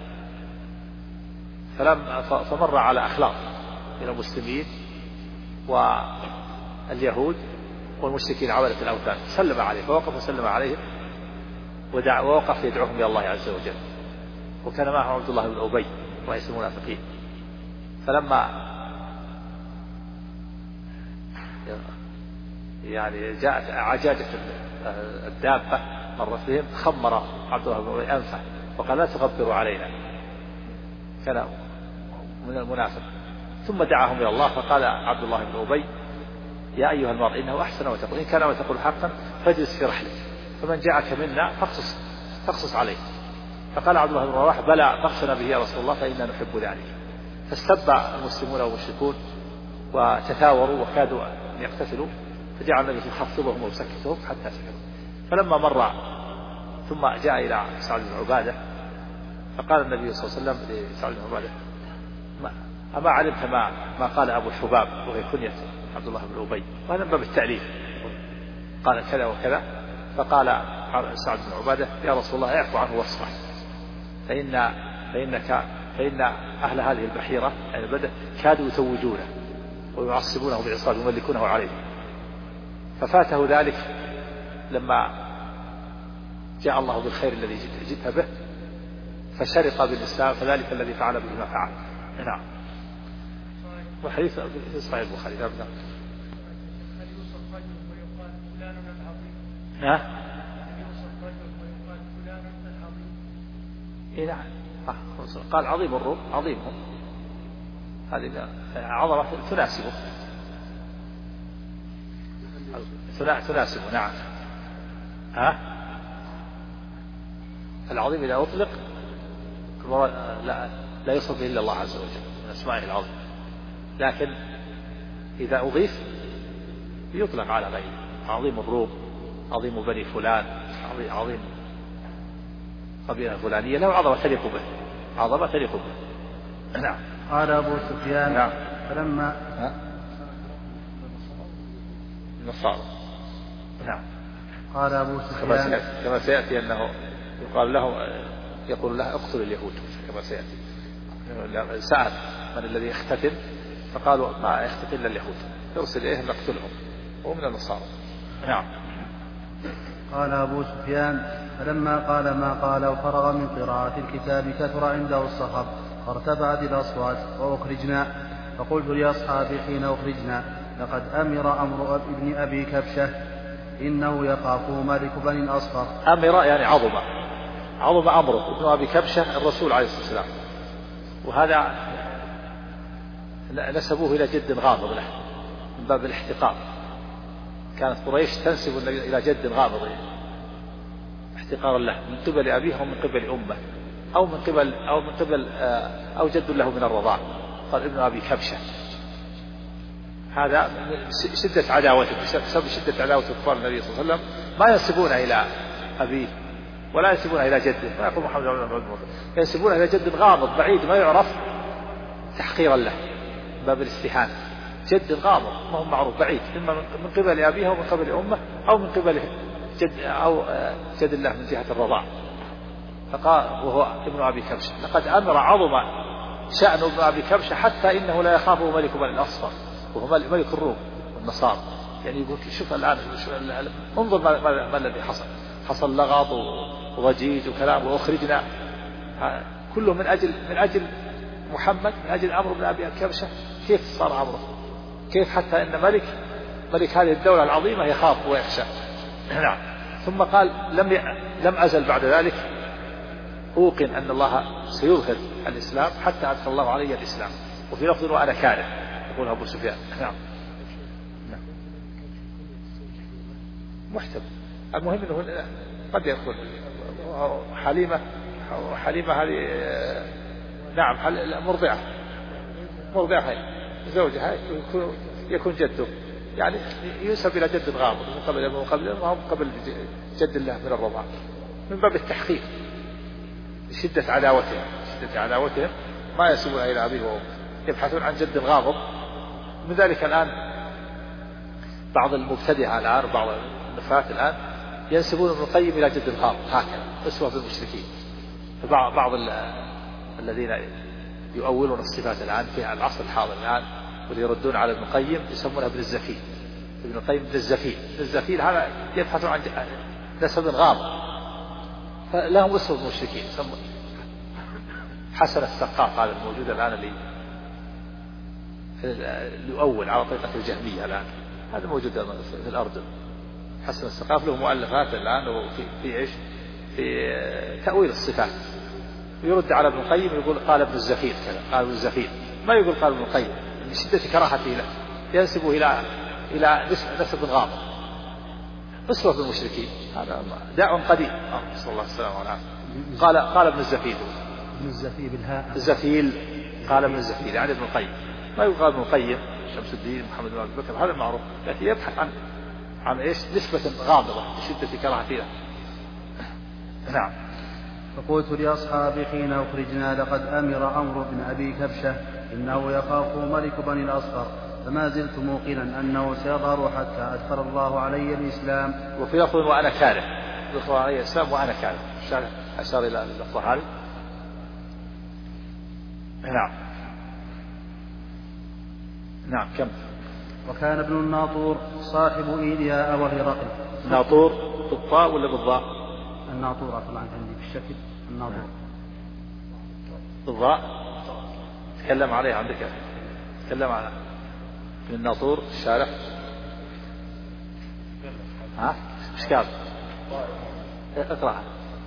فمر على أخلاق من المسلمين واليهود والمشركين عبدة الأوثان، سلم عليه، فوقف وسلم عليهم ووقف يدعوهم إلى الله عز وجل. وكان معه عبد الله بن أبي رئيس المنافقين. فلما يعني جاءت عجاجة الدابة مرت بهم، خمر عبد الله بن أبي أنفه وقال: لا تغبروا علينا، كان من المنافق. ثم دعاهم إلى الله، فقال عبد الله بن أبي: يا أيها المرء إنه أحسن وتقول، إن كان وتقول حقا فاجلس في رحلك، فمن جاءك منا فاقصص عليه. فقال عبد الله بن رواحة: بلى، فاقصنا به يا رسول الله فإنا نحب ذلك. فاستب المسلمون والمشركون وتثاوروا وكادوا أن يقتتلوا، فجعل النبي يخفضهم ويسكتهم حتى سكتوا. فلما مر ثم جاء إلى سعد بن عبادة فقال النبي صلى الله عليه وسلم لسعد بن عبادة أما علمت ما قال أبو الحباب وهي كنية عبد الله بن أبي، وهذا من باب التعليم، قال كذا وكذا. فقال سعد بن عبادة يا رسول الله اعفو عنه واصفح، فإن أهل هذه البحيرة يعني بدأ كادوا يتوجونه ويعصبونه بعصاب يملكونه عليه، ففاته ذلك لما جاء الله بالخير الذي جئت به فشرق بالإسلام، فذلك الذي فعل به ما فعل. نعم. وحديث في صحيح البخاري. نعم. نعم. نعم. قال عظيم الروم عظيمهم، هذه عظمة تناسبه تناسبه. نعم. العظيم إذا أطلق لا يصف إلا الله عز وجل من أسمائه العظيم، لكن إذا أضيف يطلق على غيره، عظيم الروم، عظيم بني فلان، عظيم قبيلة فلانية، له عظمة تليق به، عظمة تليق به. نعم. قال أبو سفيان نعم. فلما النصارى. نعم. قال أبو سفيان كما سيأتي أنه يقول له اقتل اليهود كما سيأتي. سأل من الذي يختتن فقالوا ما يختتن إلا اليهود، يرسل إليهم نقتلهم، هو من النصارى. نعم. قال أبو سفيان فلما قال ما قال وفرغ من قراءة الكتاب كثر عنده الصخب فارتفعت الأصوات وأخرجنا، فقلت لأصحابي حين أخرجنا لقد أمر ابن أبي كبشة إنه يخافه مالك بني الأصفر. أمر يعني عظم أمره ابن أبي كبشة الرسول عليه الصلاة والسلام، وهذا نسبوه إلى جد غامض له من باب الاحتقار، كانت قريش تنسب إلى جد غامض احتقارا له من قبل أبيه أو من قبل أمه أو جد له من الرضاع، قال ابن أبي كبشة. هذا شدة عداوته، بسبب شدة عداوة كفار النبي صلى الله عليه وسلم ما ينسبونه إلى أبيه ولا ينسبونه إلى جده، ما يقول محمد بن عبد الله، ينسبونه إلى جد غامض بعيد ما يعرف تحقيرا له باب الاستهانة، جد غامض ما هو معروف بعيد، إما من قبل أبيه أو من قبل أمه أو من قبل جد الله من جهة الرضاع. فقال وهو ابن أبي كبشة لقد أمر عظم شأن ابن أبي كبشة حتى إنه لا يخافه ملك بني الأصفر وهو ملك الروم والنصارى. يعني يقول شوف الآن انظر ما الذي حصل لغط وضجيج وكلام وأخرجنا، كله من أجل محمد، من أجل عمرو بن أبي كبشة. كيف صار عمرو؟ كيف حتى إن ملك هذه الدولة العظيمة يخاف ويخشى. نعم. ثم قال لم أزل بعد ذلك أوقن أن الله سيظهر الإسلام حتى أدخل الله علي الإسلام، وفي لفظ وأنا كاره، يقول أبو سفيان. نعم. محتمل، المهم أنه قد يكون حليمة هذه نعم مرضعة زوجها يكون جده، يعني ينسب إلى جد غامض من قبل أبوه وهم قبل جد الله من الرضاعة، من باب التحقيق شدة عداوتهم ما ينسبون إلى أبيه وأمه، يبحثون عن جد غامض. من ذلك الآن بعض المبتدعة الآن بعض النفاة الآن ينسبون ابن القيم إلى جد غامض هكذا أسوة بالمشركين. فبعض الذين يؤولون الصفات الآن في العصر الحاضر الآن واللي يردون على ابن القيم يسمونه ابن الزفيل، ابن القيم ابن الزفيل هذا يبحثون عن نسب غامض، فلهم أسوة بالمشركين. حسن السقاف هذا الموجود الآن اللي يؤول على طريقة الجهمية الآن، هذا موجود في الأردن. حسن السقاف له مؤلفات الآن وفي إيش في تأويل الصفات، ويرد على ابن القيم يقول قال ابن الزفير كذا، قال ابن الزفير، ما يقول قال ابن القيم من شدة كراهته له، ينسبه إلى نسب غامض، أسوة بالمشركين. هذا داء قديم، صلى الله عليه وسلم قال ابن الزفير، ابن الزفير بالهاء الزفيل، قال ابن الزفير يعني ابن القيم، ما يقال ابن القيم شمس الدين محمد بن عبد البكر، هذا معروف، لكن يبحث عن إيش نسبة غامضة بشدة كراهتها. نعم. فقلت لأصحابي حين أخرجنا لقد أمر أمر بن أبي كبشة إنه يخاف ملك بني الأصفر، فما زلت موقنا أنه سيظهر حتى أدخل الله علي الإسلام. وفي لفظ وأنا كاره، أدخل علي الإسلام وأنا كاره، أشار إلى اللفظ هذه. نعم. نعم كم. وكان ابن الناطور صاحب إيلياء وهرقل. الناطور بالطاء ولا بالضاء؟ الناطور طبعا عندي في الشكل الناطور بالضاء. تكلم عليه عندك، تكلم على الناطور الشارح. ها ايش قال؟ اقرأ.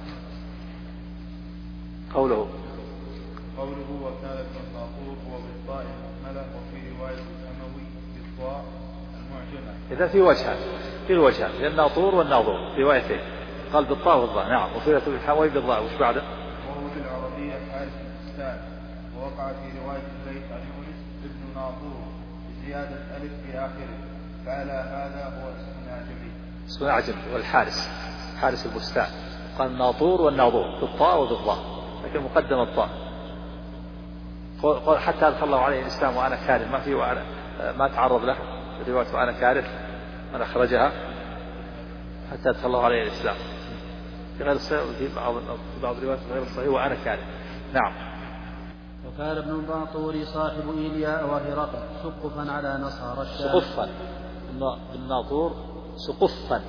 قوله وكان ابن الناطور هو بالطاء المهملة، وفي رواية الأموي بالطاء المعجمة. إذا في وجهان، في الوجهان للناطور والناظور في روايتين، قال بالطاء والضاء. نعم. وفي رواية الحوي بالضاء. وش بعده؟ وهو بالعربية حارس البستان، ووقع في رواية البيت عن يونس ابن ناطور بزيادة ألف في آخره، فعلى هذا هو اسم أعجمي. اسم أعجمي. والحارس حارس البستان، قال الناطور والناظور بالطاء وبالضاء، لكن مقدم الطاء. قال حتى أدخل الله عليه الإسلام وأنا كاره، ما في وأنا ما تعرض له في رواية وأنا كاره من أخرجها، حتى أدخل الله عليه الإسلام. في غير الصحيح، في بعض الروايات غير الصحيح وأنا كاره. نعم. وكان ابن الناطور صاحب إيلياء وهرقل سقفا على نصارى الشام. سقفا بالناطور سقفا.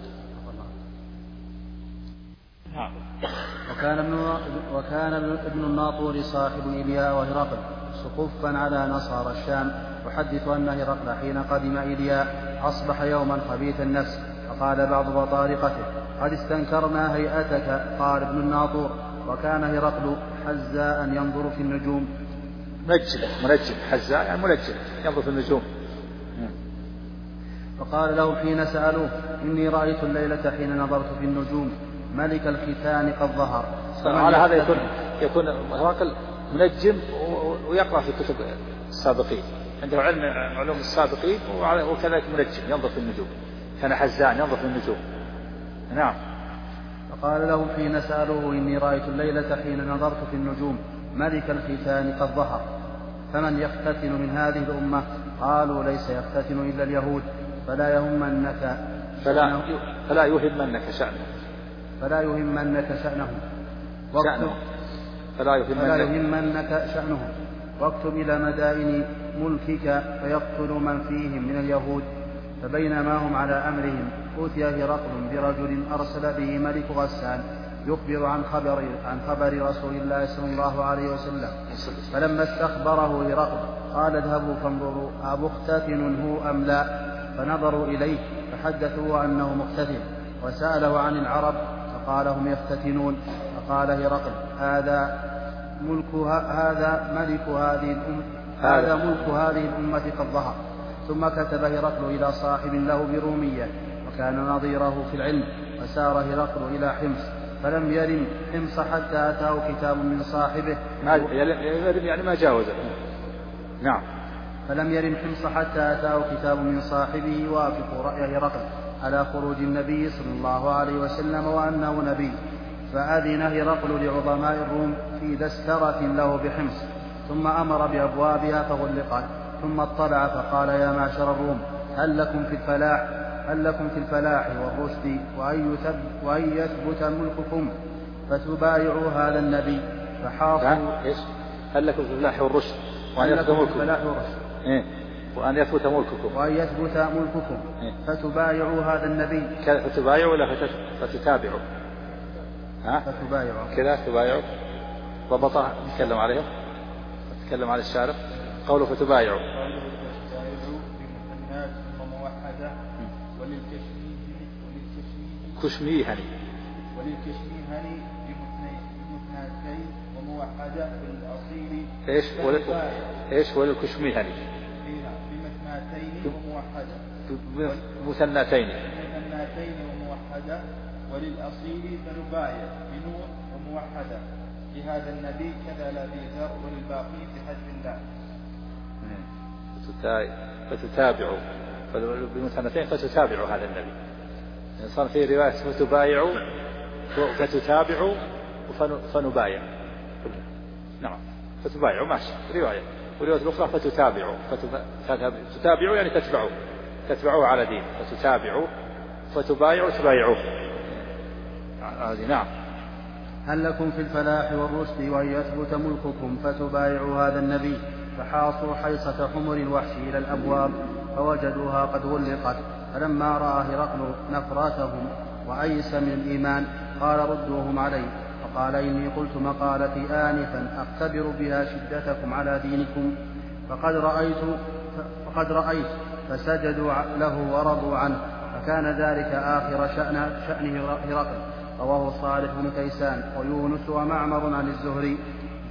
نعم. وكان ابن الناطور صاحب إيلياء وهرقل سقفا على نصارى الشام. يحدث أن هرقل حين قدم إيلياء أصبح يوما خبيث النفس، فقال بعض بطارقته قد استنكرنا هيئتك. قال ابن الناطور وكان هرقل حزاء ينظر في النجوم. منجم حزاء يعني منجم ينظر في النجوم. فقال له حين سألوه إني رأيت الليلة حين نظرت في النجوم ملك الختان قد ظهر. على هذا يكون هرقل منجم ويقرأ في كتب السابقين، عنده علوم السابقين، وكذلك منجم ينظر في النجوم، كان حزاء ينظر في النجوم. نعم. فقال له حين سألوه إني رأيت الليلة حين نظرت في النجوم ملك الختان قد ظهر، فمن يختتن من هذه الأمة؟ قالوا ليس يختتن إلا اليهود، فلا يهمنك شأنهم واكتب إلى مدائن ملكك فيقتل من فيهم من اليهود. فبينما هم على أمرهم أوتي هرقل برجل أرسل به ملك غسان يخبر عن خبر رسول الله صلى الله عليه وسلم. فلما استخبره هرقل قال اذهبوا فانظروا أمختتن هو أم لا؟ فنظروا إليه فحدثوا أنه مختتن، وسأله عن العرب فقال هم يختتنون. فقال هرقل هذا ملك هذه الأمة قد ظهر. ثم كتب هرقل إلى صاحب له برومية وكان نظيره في العلم، وسار هرقل إلى حمص فلم يرم حمص حتى أتاه كتاب من صاحبه. يعني ما جاوزه. نعم. فلم يرم حمص حتى أتاه كتاب من صاحبه يوافق رأي هرقل على خروج النبي صلى الله عليه وسلم وأنه نبي. فأذن هرقل لعظماء الروم في دسترة له بحمص، ثم أمر بأبوابها فغلقت، ثم اطلع فقال يا معشر الروم هل لكم في الفلاح والرشد وأن يثبت ملككم فتبايعوا هذا النبي. فحاصوا هل لكم في الفلاح والرشد وأن يثبت ملككم فتبايعوا هذا النبي. فتبايعوا ولا فتتابعوا؟ فتبايعوا كذا تبايعوا ضبطها. نتكلم عليهم، نتكلم على الشارع. قوله فتبايعوا بمثنات وموحدة وللكشميهني بمثنتين وموحدة بالأصيل. ايش وللكشميهني بمثنتين وموحدة مثنتين وموحدة وللأصيل فنبايع بنون وموحدة لهذا النبي كذا لا ذر وللباقي بحذف الله. فتتابعوا بمثنتين فتتابعوا هذا النبي. صار في رواية فتبايعوا فتتابعوا فنبايع. نعم فتبايعوا ماشي رواية، ورواية الأخرى فتتابعوا تتابعوا يعني تتبعوه على دين، فتتابعوا فتبايعوا تبايعوه هذه. نعم. هل لكم في الفلاح والرشد وأن يثبت ملككم فتبايعوا هذا النبي؟ فحاصوا حيصة حمر الوحش إلى الأبواب فوجدوها قد غلقت، فلما رأى هرقل نفراتهم وأيس من الإيمان قال ردوهم علي، فقال إني قلت مقالتي آنفا أختبر بها شدتكم على دينكم، فقد رأيت فسجدوا له ورضوا عنه، فكان ذلك آخر شأنه هرقل. رواه صالح بن كيسان ويونس ومعمر عن الزهري.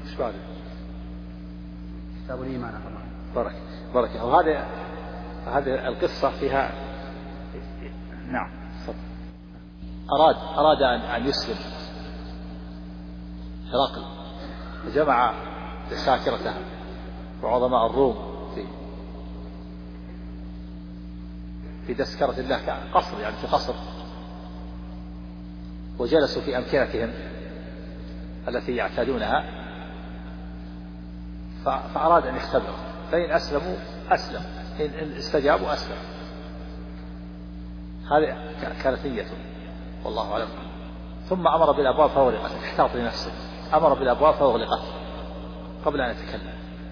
كتاب الإيمان. بارك. وهذه القصة فيها نعم أراد أن يسلم هرقل، فجمع دساكرته وعظماء الروم في دسكرة الله كقصر، يعني في قصر، وجلسوا في أمكنتهم التي يعتادونها، فأراد أن يختبر، فإن أسلموا أسلم، إن استجابوا أسلم. هذه كانت نيته والله أعلم. ثم أمر بالأبواب فأغلقت، احتاط لنفسه، أمر بالأبواب فأغلقت قبل أن يتكلم،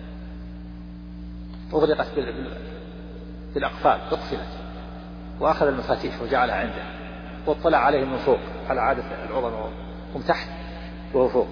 أغلقت بالأقفال قفلت، وأخذ المفاتيح وجعلها عنده، واطلع عليهم من فوق على عادة العظماء، هم تحت وهو فوق،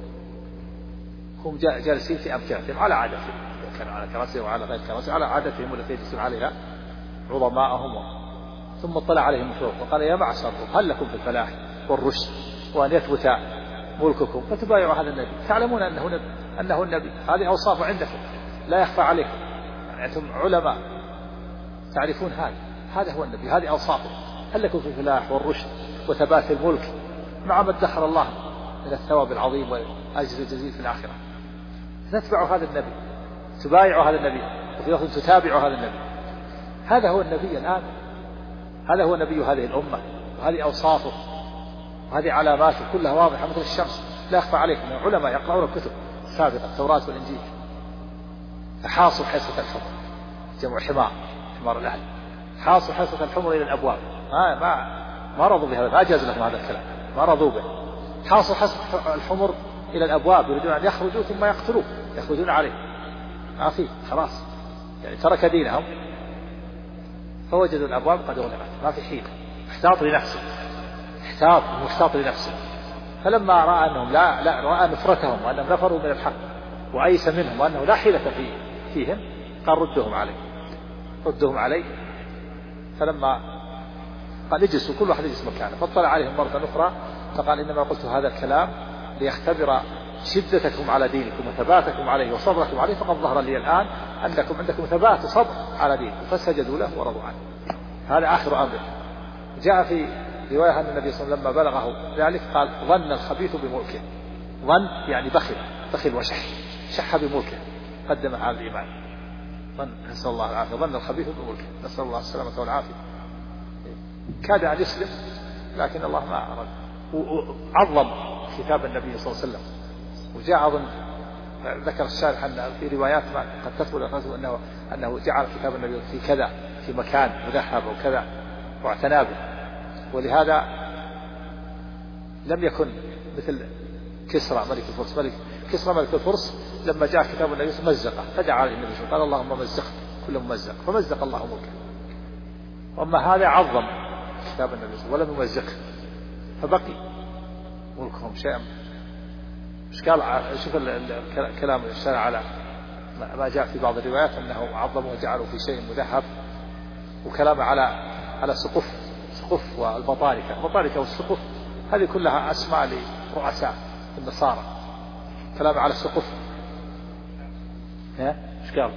هم جالسين في أمكنتهم على عادتهم، كانوا على كراسي وعلى غير كراسي على عادتهم التي يجلسون عليها عظماءهم. ثم اطلع عليهم من فوق وقال يا معشر هل لكم في الفلاح والرشد وأن يثبت ملككم فتبايعوا هذا النبي، تعلمون أنه النبي، هذه أوصافه عندكم لا يخفى عليكم، يعني أنتم علماء تعرفون هذا هو النبي، هذه أوصافه. هل لكم في الفلاح والرشد وثبات الملك مع ما ادخر الله من الثواب العظيم والأجر الجزيل في الآخرة، تتبعوا هذا النبي، تبايعوا هذا النبي، وفي لفظ تتابعوا هذا النبي. هذا هو النبي الآن، هذا هو نبي هذه الأمة، وهذه أوصافه وهذه علاماته كلها واضحة مثل الشمس لا يخفى عليكم. علماء يقرؤون الكتب السابقة التوراة والإنجيل. فحاصوا حصة الحمر، جمع حمار الأهل، حاصوا حصة الحمر إلى الأبواب، ما رضوا بهذا، ما أجاز لهم هذا الكلام، ما رضوا به. حاصوا حصة الحمر إلى الأبواب، يريدون أن يخرجوا ثم يقتلوه، يخرجون عليه، ما فيه خلاص، يعني ترك دينهم. فوجدوا الأبواب قد أغلقت، ما في حيلة، احتاط لنفسه. فلما رأى أنهم رأى نفرتهم وأنهم نفروا من الحق وأيس منهم وأنه لا حيلة فيهم، قال ردهم علي. فلما قال اجلسوا كل واحد يجلس مكانه، فاطلع عليهم مرة أخرى فقال إنما قلت هذا الكلام ليختبر شدتكم على دينكم وثباتكم عليه وصبركم عليه، فقد ظهر لي الآن أنكم عندكم ثبات وصبر على دينكم، فسجدوا له ورضوا عنه. هذا آخر أمر. جاء في رواية أن النبي صلى الله عليه وسلم لما بلغه ذلك قال ظن الخبيث بملكه، ظن يعني بخل وشح بملكه، قدم على الإيمان. نسأل الله العافية. ظن الخبيث بملكه، نسأل الله السلامة والعافية. كاد أن يسلم لكن الله ما أراد، وعظم كتاب النبي صلى الله عليه وسلم. وجاء أظن ذكر الشارح أن في روايات قد تثبت أنه جعل كتاب النبي في كذا في مكان مذهب وكذا واعتنى به. ولهذا لم يكن مثل كسرى ملك الفرس لما جاء كتاب النبي مزقه، فدعا عليه النبي قال اللهم مزقه كل ممزق، فمزق الله ملكه. وأما هذا عظم كتاب النبي ولم يمزقه، فبقي ملكهم شيئا. شوف كلام الشارع على ما جاء في بعض الروايات أنه عظمه وجعله في شيء مذهب، وكلام على سقف والبطاركة والسقف، هذه كلها أسماء لرؤساء النصارى. كلام على السقف ايش قال؟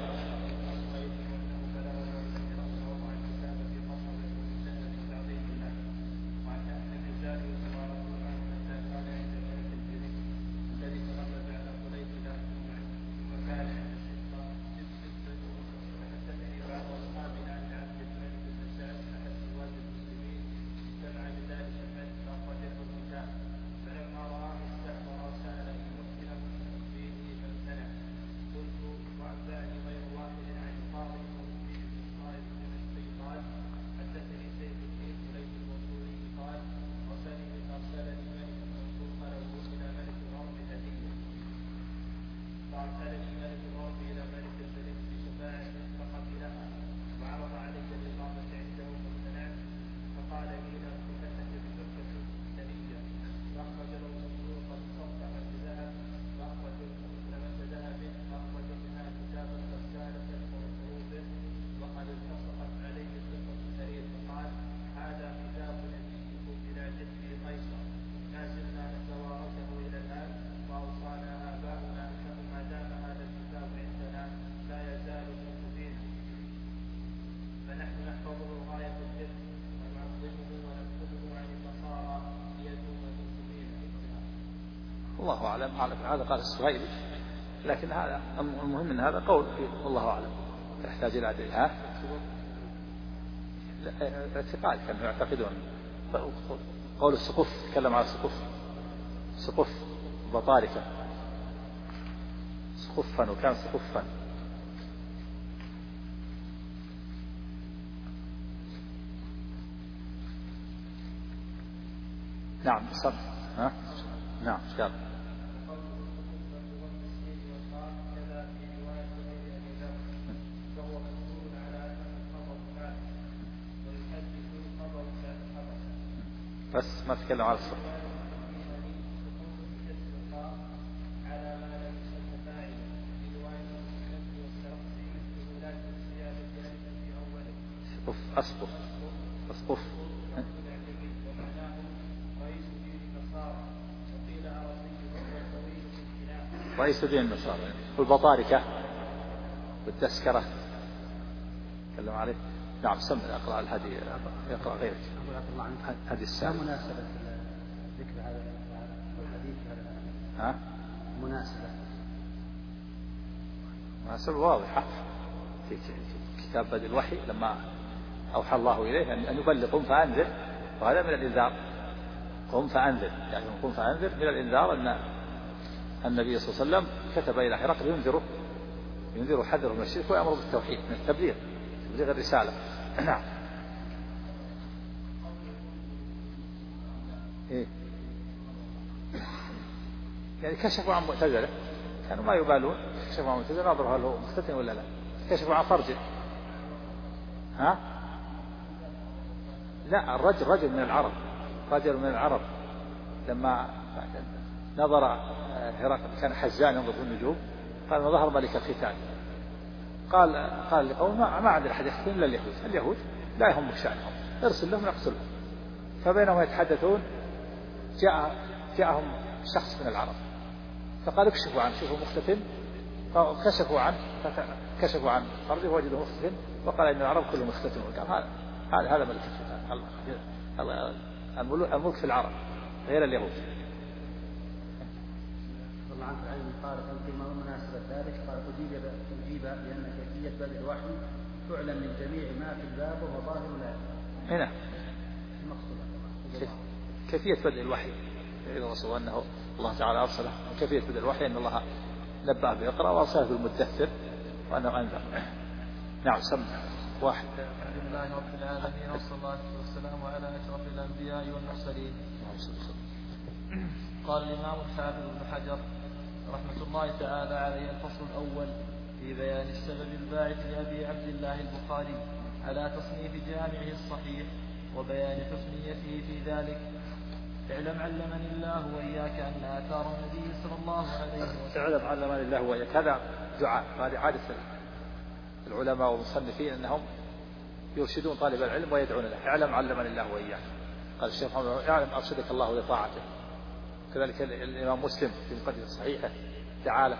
الله أعلم. هذا قال السهيلي، لكن هذا المهم أن هذا قول والله أعلم يحتاج إلى أدلة. اعتقاد كانوا يعتقدون. قول السقف، تكلم على سقف بطاركة سقفا، وكان سقفا. نعم صح. نعم قال بس ما تكلم على الصف. أسقف رئيس دين النصارى والبطاركة والتذكرة تكلم عليه. نعم سمع أقرأ الهدي، يقرأ غيرك هذه الساعة. ما مناسبة ذكر هذا الحديث؟ مناسبة واضحة في كتاب بدء الوحي لما أوحى الله إليه أن يبلغ قم فأنذر، وهذا من الإنذار. قم فأنذر يعني قم فأنذر من الإنذار أن النبي صلى الله عليه وسلم كتب إلى حرقل ينذر حذره من الشرك ويأمر بالتوحيد، من تبليغ الرسالة. نعم. يعني كشفوا عن معتزلة، كانوا ما يبالون، كشفوا عن معتزلة نظروا هل هو مختتن ولا لا. كشفوا عن فرجه. لا، رجل من العرب لما نظر هرقل كان حزان ينظر في النجوم، قال ما ظهر ملك الختان. قال لقوم ما عندنا أحد يختن إلا اليهود لا يهمك شأنهم، ارسل لهم نقتلهم. فبينهم يتحدثون جاءهم شخص من العرب فقال اكشفوا عنه، شوفوا مختتن. فكشفوا عن فرجه وجدوا مختتن، وقال إن العرب كلهم مختتنون. قال هذا ملك الختان، الملك في العرب غير اليهود. والله عنك العلم قال فيما مناسبة ذلك قال أجيب لأن كيفية بدء الوحي تعلم من جميع ما في الباب وهو ظاهر الآية. هنا كيفية بدء الوحي إذا وصلوا أنه الله تعالى أرسله، كيفية بدء الوحي أن الله نبأ بإقرأ وأرسله بالمدثر وأنه أنذر. نعم سمع واحد. الحمد لله رب العالمين والصلاة والسلام على أشرف الأنبياء والمرسلين. قال الإمام الحافظ ابن حجر رحمة الله تعالى عليه: الفصل الأول في بيان السبب الباعث لأبي عبد الله البخاري على تصنيف جامعه الصحيح وبيان حسنيته في ذلك. اعلم علمني الله وإياك أن آثار النبي صلى الله عليه وسلم. اعلم علمني الله وإياك، هذا دعاء، هذه عادة العلماء والمصنفين أنهم يرشدون طالب العلم ويدعون له. اعلم علمني الله وإياك. قال الشيخ محمد اعلم أرشدك الله لطاعته. كذلك الإمام مسلم في مقدمة صحيحة تعالى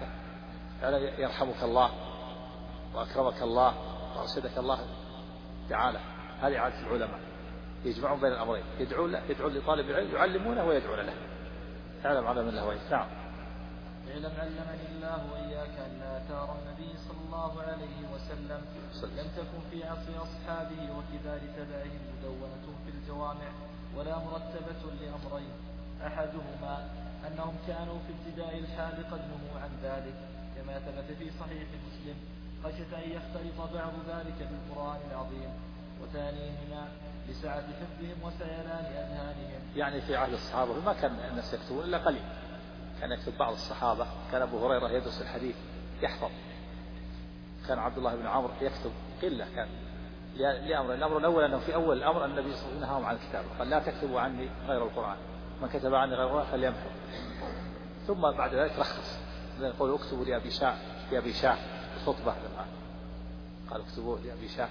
يرحمك الله وأكرمك الله وأرشدك الله تعالى. هذه عادة العلماء، يجمعون بين الأمرين، يدعون لطالب العلم، يعلمونه ويدعون له. اعلم علمني الله وإياك. نعم. اعلم علمني الله وإياك أن آثار النبي صلى الله عليه وسلم لم تكن في عصر أصحابه وكبار تبعهم مدونة في الجوامع ولا مرتبة لأمرين: أحدهما أنهم كانوا في ابتداء الحال قد نهوا عن ذلك كما ثبت في صحيح مسلم خشية أن يختلط بعض ذلك بالقرآن العظيم، وثانيهما لسعة حفظهم وسيلان أذهانهم. يعني في عهد الصحابة ما كان الناس يكتبون إلا قليل، كان يكتب بعض الصحابة. كان أبو هريرة يدرس الحديث يحفظ، كان عبد الله بن عمرو يكتب قلة. كان الأمر الأول أنه في أول الأمر النبي صلى الله عليه وسلم نهاهم عن الكتابة، قال لا تكتبوا عني غير القرآن، من كتب عني غير القرآن فليمحو. ثم بعد ذلك رخص، يقول اكتبوا لأبي شاه الخطبة لما قال اكتبوا لأبي شاه.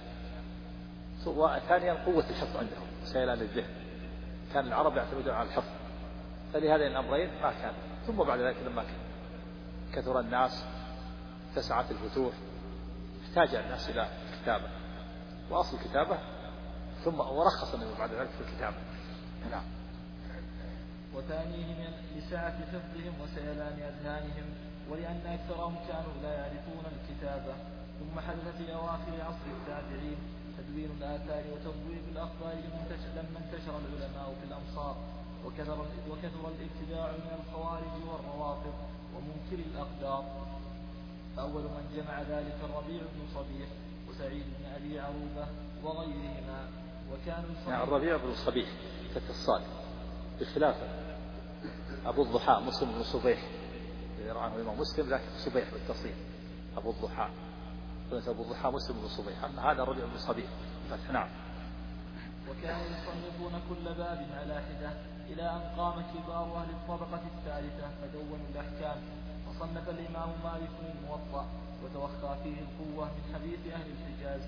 وثانيا قوة الحفظ عندهم، سيلان الذهن، كان العرب يعتمدون على الحفظ، فلهذين الأمرين ما كان. ثم بعد ذلك لما كثر الناس اتسعت الفتوح احتاج الناس إلى كتابة، وأصل الكتابة ثم ورخص النبي بعد ذلك في الكتابة. نعم. وثانيهم لسعة حفظهم وسيلان أذهانهم، ولأن أكثرهم كانوا لا يعرفون الكتابة. ثم حدث في أواخر عصر التابعين تدوين الآثار وتبويب الأخبار لما انتشر العلماء في الأمصار، وكثر الابتداع من الخوارج والروافض ومنكر الأقدار. فأول من جمع ذلك الربيع بن صبيح وسعيد بن أبي عروبة وغيرهما. وكانوا الربيع بن صبيح فتح الصاد بخلاف أبو الضحى مسلم بن صبيح يرى عنه الإمام مسلم، لكن صبيح بالتصريف أبو الضحى، أبو الضحى مسلم بن صبيح، أما هذا الربيع بن صبيح فتح. نعم. وكانوا يصنفون كل باب على حدة إلى أن قام كبار أهل الطبقة الثالثة فدونوا الأحكام. وصنف الإمام مالك الموطأ وتوخى فيه القوة من حديث أهل الحجاز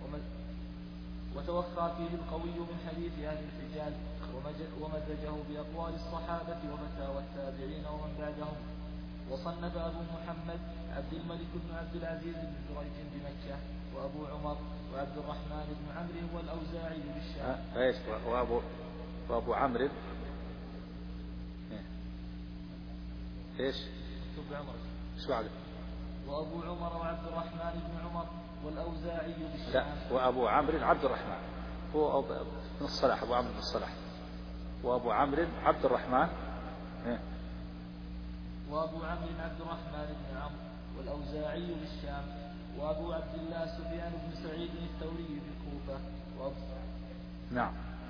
ومزجه بأقوال الصحابة وفتاوى التابعين ومن بعدهم. وصنف أبو محمد عبد الملك بن عبد العزيز بن جريج بمكة، وأبو عمر وعبد الرحمن بن عمرو والأوزاعي بالشام. ايش وأبو عمرو ايش؟ ايش بعده؟ وأبو عمر وعبد الرحمن بن عمر والأوزاعي بالشام. لا، وأبو عمرو عبد الرحمن هو بن الصلاح، أبو عمرو بن الصلاح، وأبو عمرو عبد الرحمن وأبو عمرو عبد الرحمن بن عمرو والأوزاعي بالشام، وأبو عبد الله سفيان بن سعيد الثوري بالكوفة. نعم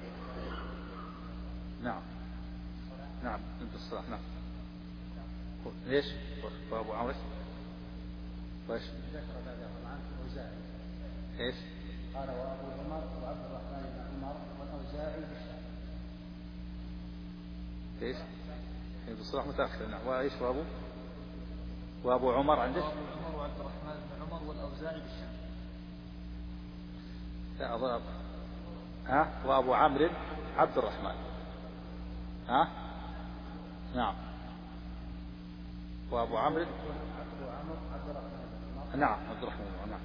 بن الصلاح. نعم. ليش؟ وأبو عمرو ايش؟ ذكر بعد الأوزاعي. ايش؟ قال وأبو عمر وعبد الرحمن بن عمر والأوزاعي بالشام. ايش؟ بصراحة متأخر. نعم. وإيش وأبو عمر عندك؟ وأبو عمر وعبد الرحمن بن عمر والأوزاعي بالشام. لا أظن. وأبو عمرو عبد الرحمن. نعم. وأبو عمرو عبد الرحمن. نعم عبد الرحمن. نعم.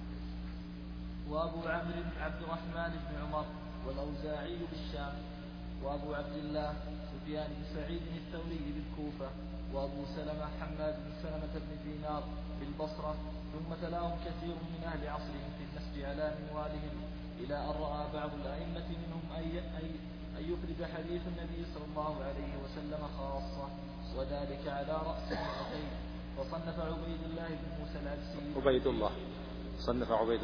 وأبو عمرو عبد الرحمن بن عمر والأوزاعي بالشام، وأبو عبد الله سفيان بن سعيد الثوري بالكوفة، وأبو سلمة حماد بن سلمة بن دينار بالبصرة. ثم تلاهم كثير من أهل عصرهم في النسج على منوالهم، إلى أن رأى بعض الأئمة منهم أن يفرد حديث النبي صلى الله عليه وسلم خاصة، وذلك على رأس 200. وصنف عبيد الله بن موسى العبسي صنف عبيد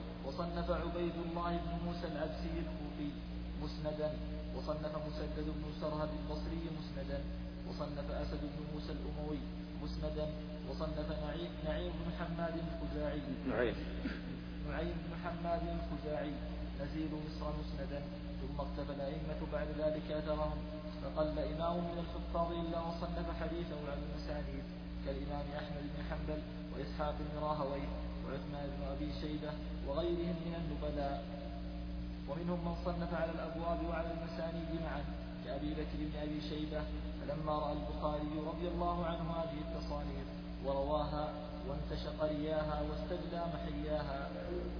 الله بن موسى العبسي الكوفي مسندا، وصنف مسدد بن سرهد البصري مسندا، وصنف أسد بن موسى الأموي مسندا، وصنف نعيم بن حماد الخزاعي نزيل مصر مسندا. ثم اقتفى الأئمة بعد ذلك أثرهم، فقل إمام من الحفاظ إلا وصنف حديثه على المسانيد، كالإمام أحمد بن حنبل وإسحاق بن راهويه وعثمان بن أبي شيبة وغيرهم من النبلاء. ومنهم من صنف على الأبواب وعلى المسانيد معا، كأبي بكر بن أبي شيبة، فلما رأى البخاري رضي الله عنه هذه التصانيف ورواها وانتشق رياها واستجلى محياها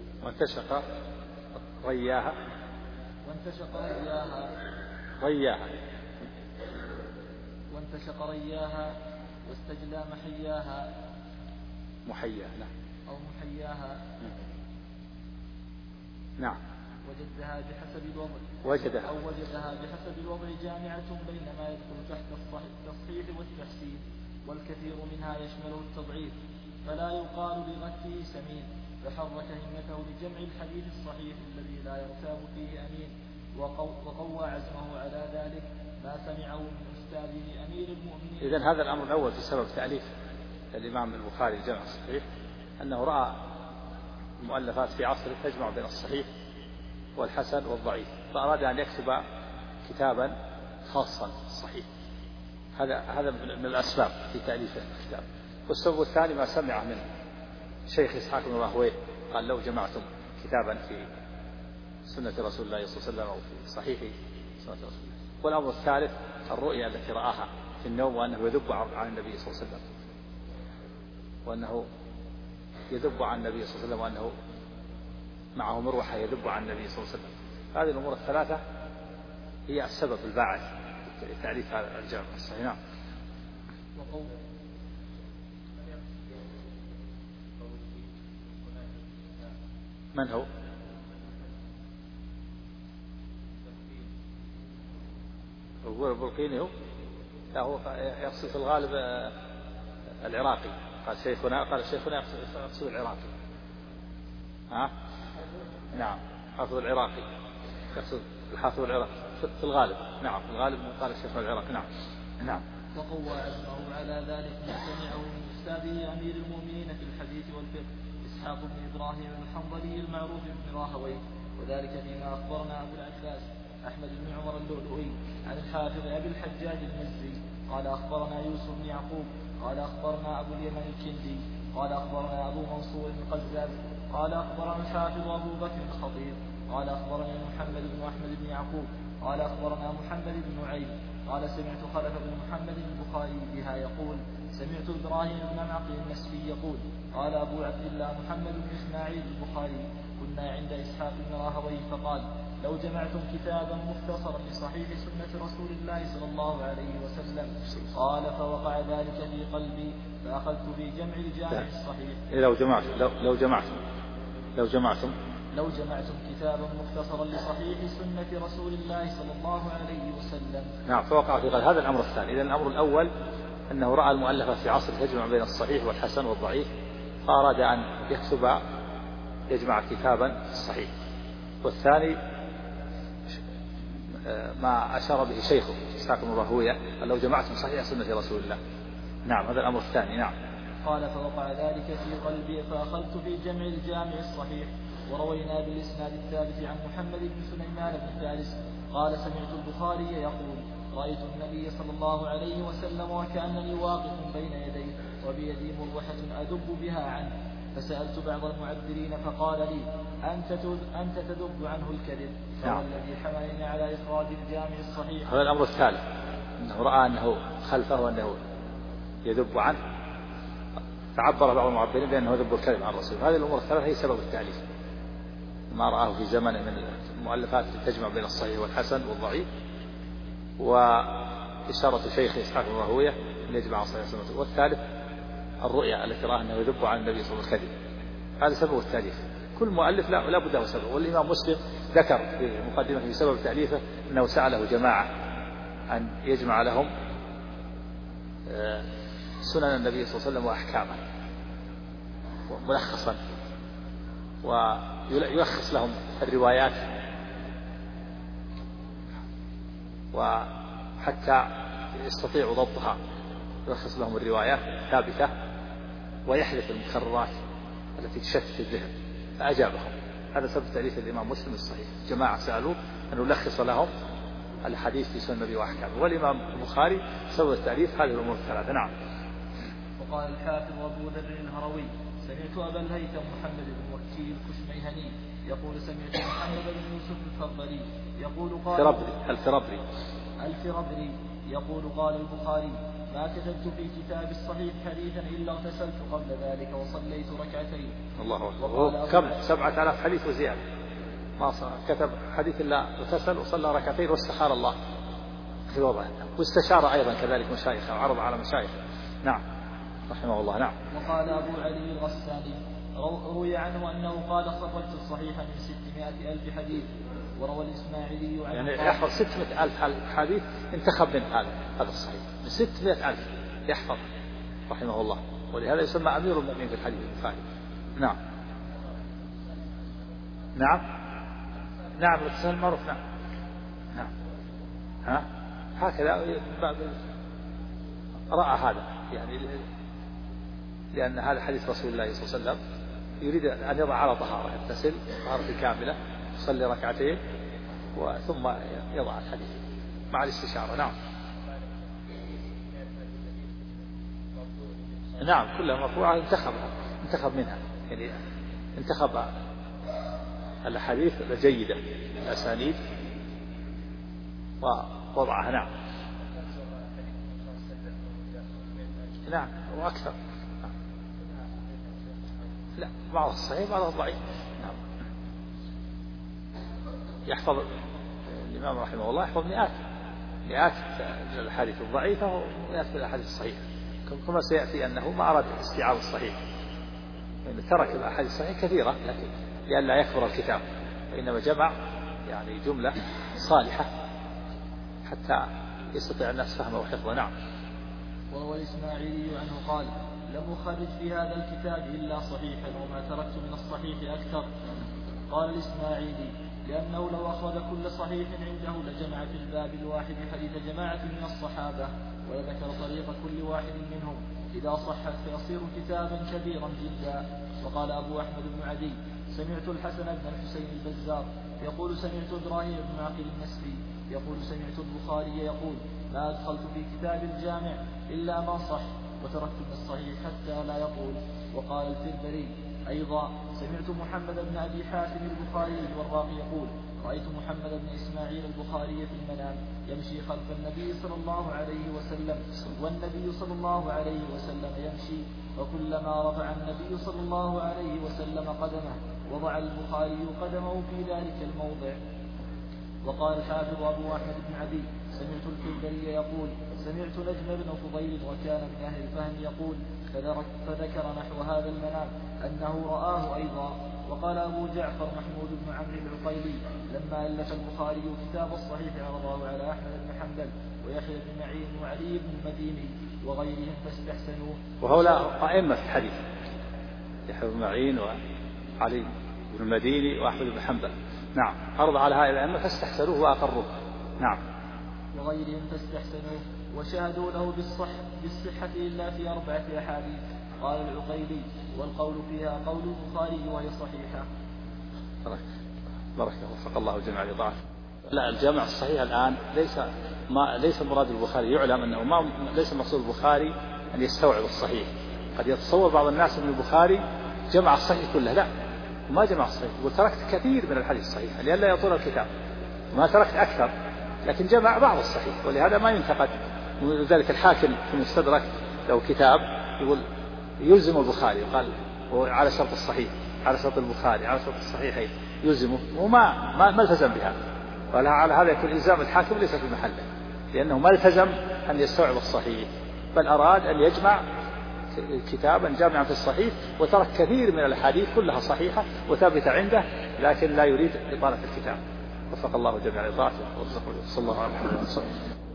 واستجلى محياها نعم. وجدها بحسب الوضع جامعة بين ما يدخل تحت التصحيح والتحسين، والكثير منها يشمله التضعيف، فلا يقال بغثه سمين، فحرك همته لجمع الحديث الصحيح الذي لا يرتاب فيه أمين، وقوى عزمه على ذلك ما سمعه من أستاذه أمير المؤمنين. إذن هذا الأمر الأول في سبب تأليف الإمام البخاري جمع الصحيح، أنه رأى المؤلفات في عصره تجمع بين الصحيح والحسن والضعيف، فأراد أن يكتب كتابا خاصا صحيح. هذا من الأسباب في تأليف الكتاب. والسبب الثاني ما سمع من شيخ إسحاق بن راهويه، قال لو جمعتم كتابا في سنة رسول الله صلى الله عليه وسلم أو في صحيح سنة رسول الله. والأمر الثالث الرؤيا التي رآها في النوم، وأنه يذب عن النبي صلى الله عليه وسلم، وأنه وأنه معه مروحة يذب عن النبي صلى الله عليه وسلم. هذه الأمور الثلاثة هي السبب الباعث تأليف هذا الجامع الصحيح. نعم. من هو؟ هو البلقيني هو؟ لا، هو يقصد في الغالب العراقي. قال شيخنا يقصد العراقي. نعم، حافظ العراقي يقصد الحافظ العراقي في الغالب. نعم، في الغالب قال الشيخ العراقي. نعم. وقوى عزمه على ذلك ما سمعه من أستاذه أمير المؤمنين في الحديث والفقه إسحاق بن إبراهيم الحنظلي المعروف بن راهويه، وذلك فيما أخبرنا أبو العباس أحمد بن عمر اللؤلؤي عن الحافظ أبي الحجاج المزي قال أخبرنا يوسف بن يعقوب قال أخبرنا أبو اليمن الكندي قال أخبرنا أبو منصور القزاز قال أخبرنا الحافظ أبو بكر الخطيب قال أخبرني محمد بن أحمد بن يعقوب قال أخبرنا محمد بن نعيم قال سمعت خلف بن محمد البخاري بها يقول سمعت إبراهيم بن معقل النسفي يقول قال أبو عبد الله محمد بن إسماعيل البخاري كنا عند إسحاق بن راهويه فقال لو جمعتم كتابا مختصرا لصحيح سنة رسول الله صلى الله عليه وسلم قال فوقع ذلك في قلبي فأخذت في جمع الجامع الصحيح. لو جمعتم كتابا مختصرا لصحيح سنة رسول الله صلى الله عليه وسلم. نعم، فوقع في قلبي. هذا الأمر الثاني. إذن الأمر الأول أنه رأى المؤلفة في عصر تجمع بين الصحيح والحسن والضعيف، فأراد أن يجمع كتابا صحيح. والثاني ما أشار به شيخه إسحاق بن راهويه قال لو جمعتم صحيح سنة رسول الله. نعم، هذا الأمر الثاني. نعم. قال فوقع ذلك في قلبي فأخذت في جمع الجامع الصحيح. وروينا بالإسناد الثابت عن محمد بن سليمان بن فارس قال سمعت البخاري يقول رأيت النبي صلى الله عليه وسلم وكأنني واقف بين يديه وبيدي مروحة أدب بها عنه، فسألت بعض المعبرين فقال لي أنت تدب عنه الكذب، فهو الذي حملني على إخراج الجامع الصحيح. هذا الأمر الثالث، أنه رأى أنه خلفه وأنه يدب عنه، فعبر بعض المعبرين بأنه يدب الكذب عن الرسول. هذه الأمور الثلاثة هي سبب التأليف، ما رآه في زمن من المؤلفات تجمع بين الصحيح والحسن والضعيف، وإشارة شيخ إسحاق بن راهويه أن يجمع الصحيح والحسن. والثالث الرؤيا التي رآها أنه يدب عن النبي صلى الله عليه وسلم الكذب. هذا سبب التأليف. كل مؤلف لا بد له سبب. والإمام مسلم ذكر في مقدمته سبب تأليفه أنه سأله جماعة أن يجمع لهم سنن النبي صلى الله عليه وسلم وأحكامه ملخصا، ويلخص لهم الروايات وحتى يستطيعوا ضبطها، يلخص لهم الروايات ثابتة ويحذف المكررات التي تشتت الذهن، فأجابهم. هذا سبب تأليف الإمام مسلم الصحيح. جماعة سألوا أن يلخص لهم الحديث في سنن النبي وأحكامه. والإمام البخاري سبب التأليف هذه الأمور الثلاثة. نعم. وقال الحافظ أبو ذر الهروي سمعت أبا الهيثم محمد بن وكيل الكشميهني يقول سمعت محمد بن يوسف الفربري يقول قال الفربري يقول قال البخاري ما كتبت في كتاب الصحيح حديثا إلا اغتسلت قبل ذلك وصليت ركعتين. الله أكبر. كم 7000 حديث وزيادة، ما كتب حديث إلا اغتسل وصلى ركعتين واستخار الله في وضعه، واستشار أيضا كذلك مشايخه وعرض على مشايخه. نعم رحمه الله. نعم. وقال أبو علي الغساني روي عنه أنه قال خرجت الصحيح من 600,000 حديث. وروى الإسماعيلي عنه يعني يحفظ 600,000 حديث انتخب من هذا الصحيح من 600,000 يحفظ رحمه الله، ولهذا يسمى أمير المؤمنين في الحديث البخاري. نعم الاتصال المعروف. نعم هكذا رأى هذا، يعني لأن هذا حديث رسول الله صلى الله عليه وسلم يريد أن يضع على طهارة، يغتسل طهارة كاملة، يصلي ركعتين ثم يضع الحديث مع الاستشارة. نعم كلها مرفوعة انتخب منها، يعني انتخب الحديث الجيدة الأسانيد ووضعها. نعم وأكثر. لا، بعض الصحيح بعض الضعيف. نعم. يحفظ الإمام رحمه الله يحفظ مئات الأحاديث الضعيفة ومئات الأحاديث الصحيحة، كما سيأتي أنه ما أراد استيعاب الصحيح، يعني ترك الأحاديث الصحيحة كثيرة لكن لئلا يكبر الكتاب، وإنما جمع يعني جملة صالحة حتى يستطيع الناس فهمه وحفظه. نعم. وهو الإسماعيلي عنه قال: لم أخرج في هذا الكتاب إلا صحيحا وما تركت من الصحيح أكثر. قال الإسماعيلي: لأنه لو أخذ كل صحيح عنده لجمع في الباب الواحد حديث جماعة من الصحابة وذكر طريق كل واحد منهم، إذا صحت فيصير كتابا كبيرا جدا. وقال أبو أحمد بن عدي: سمعت الحسن بن الحسين البزار يقول سمعت إبراهيم بن عقيل النسري يقول سمعت البخاري يقول: ما أدخلت في كتاب الجامع إلا ما صح وتركت من الصحيح حتى لا يطول. وقال الفربري أيضا: سمعت محمد بن أبي حاتم البخاري والراقي يقول: رأيت محمد بن إسماعيل البخاري في المنام يمشي خلف النبي صلى الله عليه وسلم والنبي صلى الله عليه وسلم يمشي، وكلما رفع النبي صلى الله عليه وسلم قدمه وضع البخاري قدمه في ذلك الموضع. وقال الحافظ أبو أحمد بن عدي: سمعت الكلبري يقول: سمعت نجم بن فضيل وكان من أهل الفهم يقول، فذكر نحو هذا المنام أنه رآه أيضا. وقال أبو جعفر محمود بن عمرو العقيلي: لما ألف البخاري كتاب الصحيح عرضه على أحمد بن حنبل ويحيى بن معين وعلي بن المديني وغيرهم فاستحسنوه. وهؤلاء أئمة في الحديث، يحيى بن معين وعلي بن المديني وأحمد بن حنبل، نعم، عرض على هؤلاء الأئمة فاستحسنوه وأقروه. نعم. وغيرهم فاستحسنوه وشهدوا له بالصحة إلا في 4 أحاديث. قال العقيلي: والقول فيها قول البخاري وهي صحيحة. بارك وفق الله جميع الإضاعة. لا، الجامع الصحيح الآن ليس مراد البخاري، يعلم أنه ليس مقصود البخاري أن يستوعب الصحيح. قد يتصور بعض الناس أن البخاري جمع الصحيح كله، لا، ما جمع الصحيح، وتركت كثير من الحديث الصحيح لئلا يطول الكتاب، ما تركت أكثر، لكن جمع بعض الصحيح، ولهذا ما ينتقد. ولذلك الحاكم في المستدرك له كتاب يقول يلزم البخاري، قال على شرط الصحيح، على شرط البخاري، على شرط الصحيحين، يلزمه، وما التزم بها. وعلى هذا يكون إلزام الحاكم ليس في محله، لأنه ما التزم أن يستوعب الصحيح، بل أراد أن يجمع كتابا جامعا في الصحيح، وترك كثير من الأحاديث كلها صحيحة وثابتة عنده، لكن لا يريد إطالة الكتاب. وفق الله جميع الإضافة. صلى الله عليه وسلم.